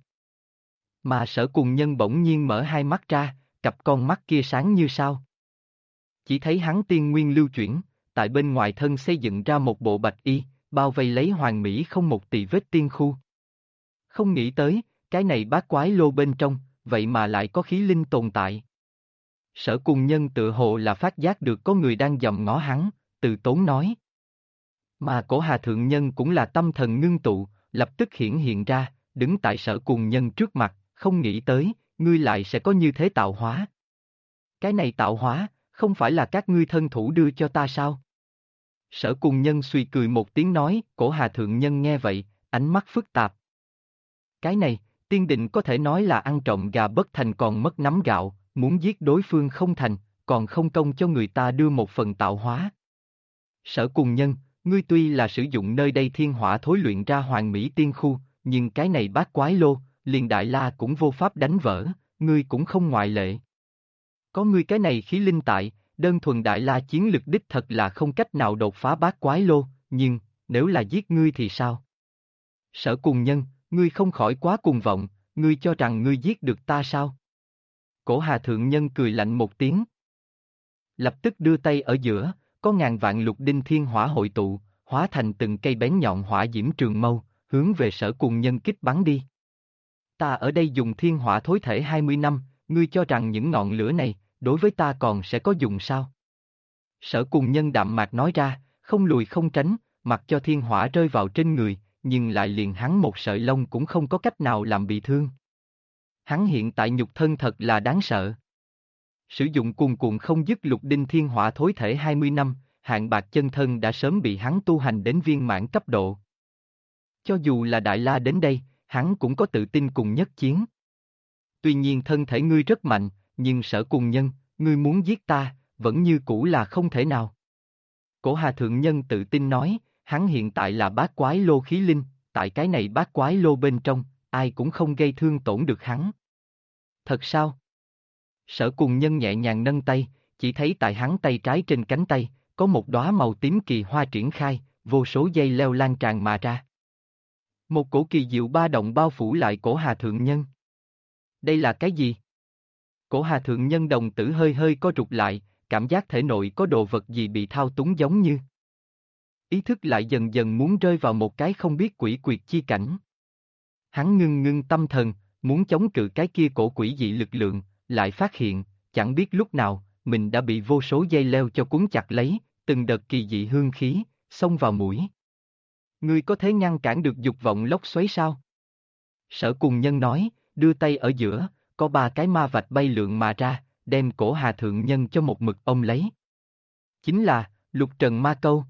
Mà Sở Cùng Nhân bỗng nhiên mở hai mắt ra, cặp con mắt kia sáng như sao. Chỉ thấy hắn tiên nguyên lưu chuyển, tại bên ngoài thân xây dựng ra một bộ bạch y, bao vây lấy hoàn mỹ không một tì vết tiên khu. Không nghĩ tới, cái này bát quái lô bên trong, vậy mà lại có khí linh tồn tại. Sở Cùng Nhân tự hồ là phát giác được có người đang dòm ngó hắn, từ tốn nói. Mà cổ Hà Thượng Nhân cũng là tâm thần ngưng tụ, lập tức hiển hiện ra, đứng tại Sở Cùng Nhân trước mặt, không nghĩ tới, ngươi lại sẽ có như thế tạo hóa. Cái này tạo hóa, không phải là các ngươi thân thủ đưa cho ta sao? Sở Cùng Nhân suy cười một tiếng nói, cổ Hà Thượng Nhân nghe vậy, ánh mắt phức tạp. Cái này, tiên định có thể nói là ăn trộm gà bất thành còn mất nắm gạo, muốn giết đối phương không thành, còn không công cho người ta đưa một phần tạo hóa. Sở Cùng Nhân, ngươi tuy là sử dụng nơi đây thiên hỏa thối luyện ra hoàn mỹ tiên khu, nhưng cái này bát quái lô, liền Đại La cũng vô pháp đánh vỡ, ngươi cũng không ngoại lệ. Có ngươi cái này khí linh tại, đơn thuần đại la chiến lực đích thật là không cách nào đột phá bát quái lô, nhưng, nếu là giết ngươi thì sao? Sở Cùng Nhân, ngươi không khỏi quá cuồng vọng, ngươi cho rằng ngươi giết được ta sao? Cổ Hà Thượng Nhân cười lạnh một tiếng. Lập tức đưa tay ở giữa, có ngàn vạn lục đinh thiên hỏa hội tụ, hóa thành từng cây bén nhọn hỏa diễm trường mâu, hướng về Sở Cùng Nhân kích bắn đi. Ta ở đây dùng thiên hỏa thối thể 20 năm, ngươi cho rằng những ngọn lửa này, đối với ta còn sẽ có dùng sao? Sở Cùng Nhân đạm mạc nói ra, không lùi không tránh, mặc cho thiên hỏa rơi vào trên người, nhưng lại liền hắn một sợi lông cũng không có cách nào làm bị thương. Hắn hiện tại nhục thân thật là đáng sợ. Sử dụng cuồn cuộn không dứt lục đinh thiên hỏa thối thể 20 năm, hạng bạc chân thân đã sớm bị hắn tu hành đến viên mãn cấp độ. Cho dù là Đại La đến đây, hắn cũng có tự tin cùng nhất chiến. Tuy nhiên thân thể ngươi rất mạnh, nhưng Sở Cùng Nhân, ngươi muốn giết ta, vẫn như cũ là không thể nào. Cổ Hà Thượng Nhân tự tin nói, hắn hiện tại là bát quái lô khí linh, tại cái này bát quái lô bên trong, ai cũng không gây thương tổn được hắn. Thật sao? Sở Cùng Nhân nhẹ nhàng nâng tay, chỉ thấy tại hắn tay trái trên cánh tay, có một đóa màu tím kỳ hoa triển khai, vô số dây leo lan tràn mà ra. Một cổ kỳ diệu ba động bao phủ lại cổ Hà Thượng Nhân. Đây là cái gì? Cổ Hà Thượng Nhân đồng tử hơi hơi co rụt lại, cảm giác thể nội có đồ vật gì bị thao túng giống như. Ý thức lại dần dần muốn rơi vào một cái không biết quỷ quyệt chi cảnh. Hắn ngưng ngưng tâm thần, muốn chống cự cái kia cổ quỷ dị lực lượng, lại phát hiện, chẳng biết lúc nào, mình đã bị vô số dây leo cho cuốn chặt lấy, từng đợt kỳ dị hương khí, xông vào mũi. Ngươi có thể ngăn cản được dục vọng lốc xoáy sao? Sở Cùng Nhân nói, đưa tay ở giữa, có 3 cái ma vạch bay lượn mà ra, đem cổ Hà Thượng Nhân cho một mực ôm lấy. Chính là, Lục Trần Ma Câu.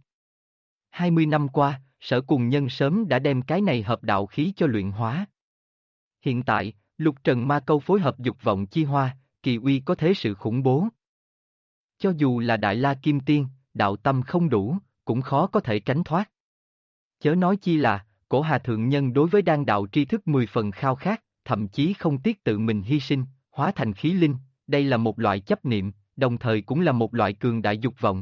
20 năm qua, Sở Cùng Nhân sớm đã đem cái này hợp đạo khí cho luyện hóa. Hiện tại, Lục Trần Ma Câu phối hợp dục vọng chi hoa, kỳ uy có thế sự khủng bố. Cho dù là Đại La Kim Tiên, đạo tâm không đủ, cũng khó có thể tránh thoát. Chớ nói chi là, cổ Hà Thượng Nhân đối với đan đạo tri thức 10 phần khao khát, thậm chí không tiếc tự mình hy sinh, hóa thành khí linh, đây là một loại chấp niệm, đồng thời cũng là một loại cường đại dục vọng.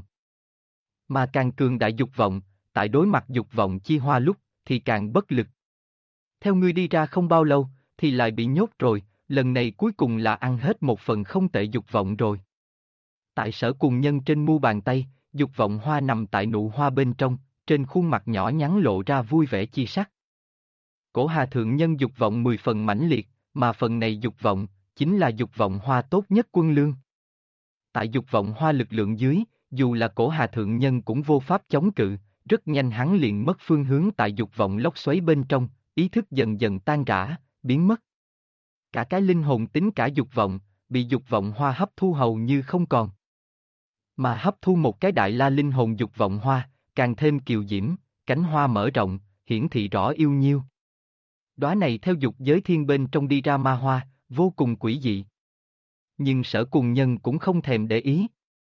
Mà càng cường đại dục vọng, tại đối mặt dục vọng chi hoa lúc, thì càng bất lực. Theo ngươi đi ra không bao lâu, thì lại bị nhốt rồi, lần này cuối cùng là ăn hết một phần không tệ dục vọng rồi. Tại Sở Cùng Nhân trên mu bàn tay, dục vọng hoa nằm tại nụ hoa bên trong, trên khuôn mặt nhỏ nhắn lộ ra vui vẻ chi sắc. Cổ Hà Thượng Nhân dục vọng 10 phần mãnh liệt, mà phần này dục vọng, chính là dục vọng hoa tốt nhất quân lương. Tại dục vọng hoa lực lượng dưới, dù là cổ Hà Thượng Nhân cũng vô pháp chống cự, rất nhanh hắn liền mất phương hướng tại dục vọng lốc xoáy bên trong, ý thức dần dần tan rã, biến mất. Cả cái linh hồn tính cả dục vọng, bị dục vọng hoa hấp thu hầu như không còn. Mà hấp thu một cái đại la linh hồn dục vọng hoa, càng thêm kiều diễm, cánh hoa mở rộng, hiển thị rõ yêu nhiêu. Đóa này theo dục giới thiên bên trong đi ra ma hoa, vô cùng quỷ dị. Nhưng Sở Cùng Nhân cũng không thèm để ý.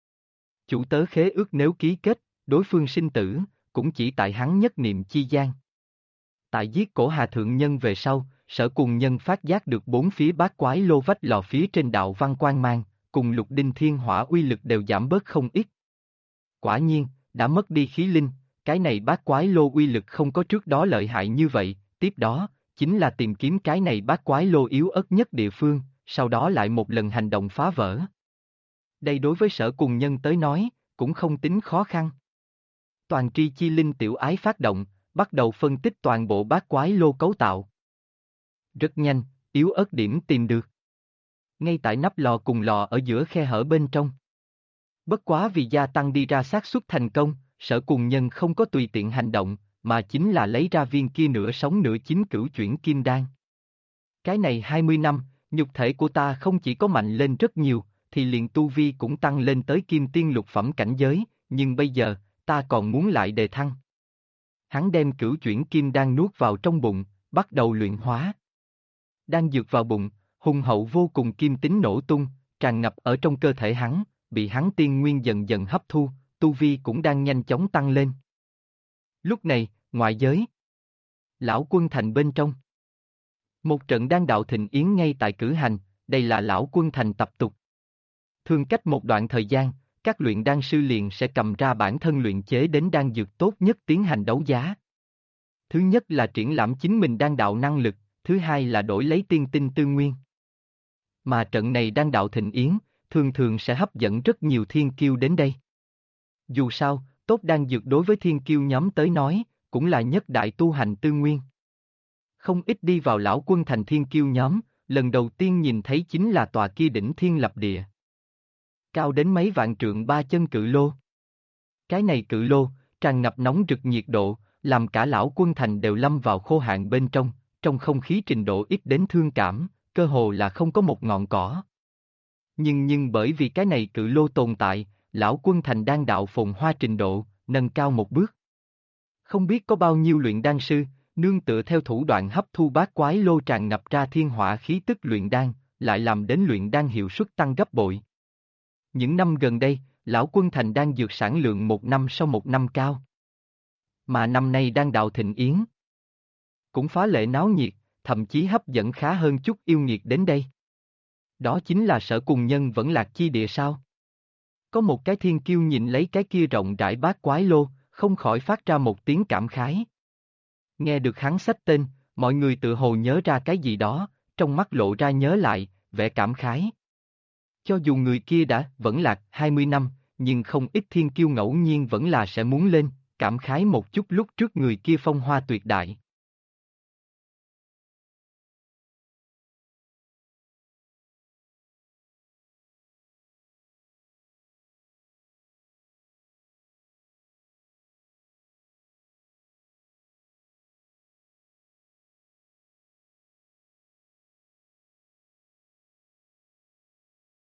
Chủ tớ khế ước nếu ký kết, đối phương sinh tử, cũng chỉ tại hắn nhất niệm chi gian. Tại giết cổ Hà Thượng Nhân về sau, Sở Cùng Nhân phát giác được 4 phía bát quái lô vách lò phía trên đạo văn quang mang, cùng lục đinh thiên hỏa uy lực đều giảm bớt không ít. Quả nhiên, đã mất đi khí linh, cái này bát quái lô uy lực không có trước đó lợi hại như vậy, tiếp đó, chính là tìm kiếm cái này bát quái lô yếu ớt nhất địa phương, sau đó lại một lần hành động phá vỡ. Đây đối với Sở Cùng Nhân tới nói, cũng không tính khó khăn. Toàn tri chi linh tiểu ái phát động, bắt đầu phân tích toàn bộ bát quái lô cấu tạo. Rất nhanh, yếu ớt điểm tìm được. Ngay tại nắp lò cùng lò ở giữa khe hở bên trong. Bất quá vì gia tăng đi ra xác suất thành công, Sở Cùng Nhân không có tùy tiện hành động, mà chính là lấy ra viên kia nửa sống nửa chín cửu chuyển kim đan. Cái này 20 năm, nhục thể của ta không chỉ có mạnh lên rất nhiều, thì liền tu vi cũng tăng lên tới kim tiên lục phẩm cảnh giới, nhưng bây giờ, ta còn muốn lại đề thăng. Hắn đem cửu chuyển kim đan nuốt vào trong bụng, bắt đầu luyện hóa. Đang dược vào bụng, hùng hậu vô cùng kim tính nổ tung, tràn ngập ở trong cơ thể hắn, bị hắn tiên nguyên dần dần hấp thu, tu vi cũng đang nhanh chóng tăng lên. Lúc này, ngoại giới. Lão Quân Thành bên trong. Một trận đan đạo thịnh yến ngay tại cử hành, đây là Lão Quân Thành tập tục. Thường cách một đoạn thời gian, các luyện đan sư liền sẽ cầm ra bản thân luyện chế đến đan dược tốt nhất tiến hành đấu giá. Thứ nhất là triển lãm chính mình đan đạo năng lực, thứ hai là đổi lấy tiên tinh tư nguyên. Mà trận này đan đạo thịnh yến, thường thường sẽ hấp dẫn rất nhiều thiên kiêu đến đây. Dù sao, tốt đan dược đối với thiên kiêu nhóm tới nói, cũng là nhất đại tu hành tư nguyên. Không ít đi vào lão quân thành thiên kiêu nhóm, lần đầu tiên nhìn thấy chính là tòa kia đỉnh thiên lập địa. Cao đến mấy vạn trượng ba chân cự lô. Cái này cự lô, tràn ngập nóng rực nhiệt độ, làm cả lão quân thành đều lâm vào khô hạn bên trong không khí trình độ ít đến thương cảm, cơ hồ là không có một ngọn cỏ. Nhưng bởi vì cái này cự lô tồn tại, lão quân thành đan đạo phồn hoa trình độ, nâng cao một bước. Không biết có bao nhiêu luyện đan sư, nương tựa theo thủ đoạn hấp thu bát quái lô tràn ngập ra thiên hỏa khí tức luyện đan, lại làm đến luyện đan hiệu suất tăng gấp bội. Những năm gần đây, lão quân thành đan dược sản lượng một năm sau một năm cao. Mà năm nay đan đạo thịnh yến cũng phá lệ náo nhiệt, thậm chí hấp dẫn khá hơn chút yêu nghiệt đến đây. Đó chính là Sở Cùng Nhân vẫn lạc chi địa sao? Có một cái thiên kiêu nhìn lấy cái kia rộng rãi bát quái lô, không khỏi phát ra một tiếng cảm khái. Nghe được hắn xách tên, mọi người tự hồ nhớ ra cái gì đó, trong mắt lộ ra nhớ lại, vẻ cảm khái. Cho dù người kia đã vẫn lạc 20 năm, nhưng không ít thiên kiêu ngẫu nhiên vẫn là sẽ muốn lên, cảm khái một chút lúc trước người kia phong hoa tuyệt đại.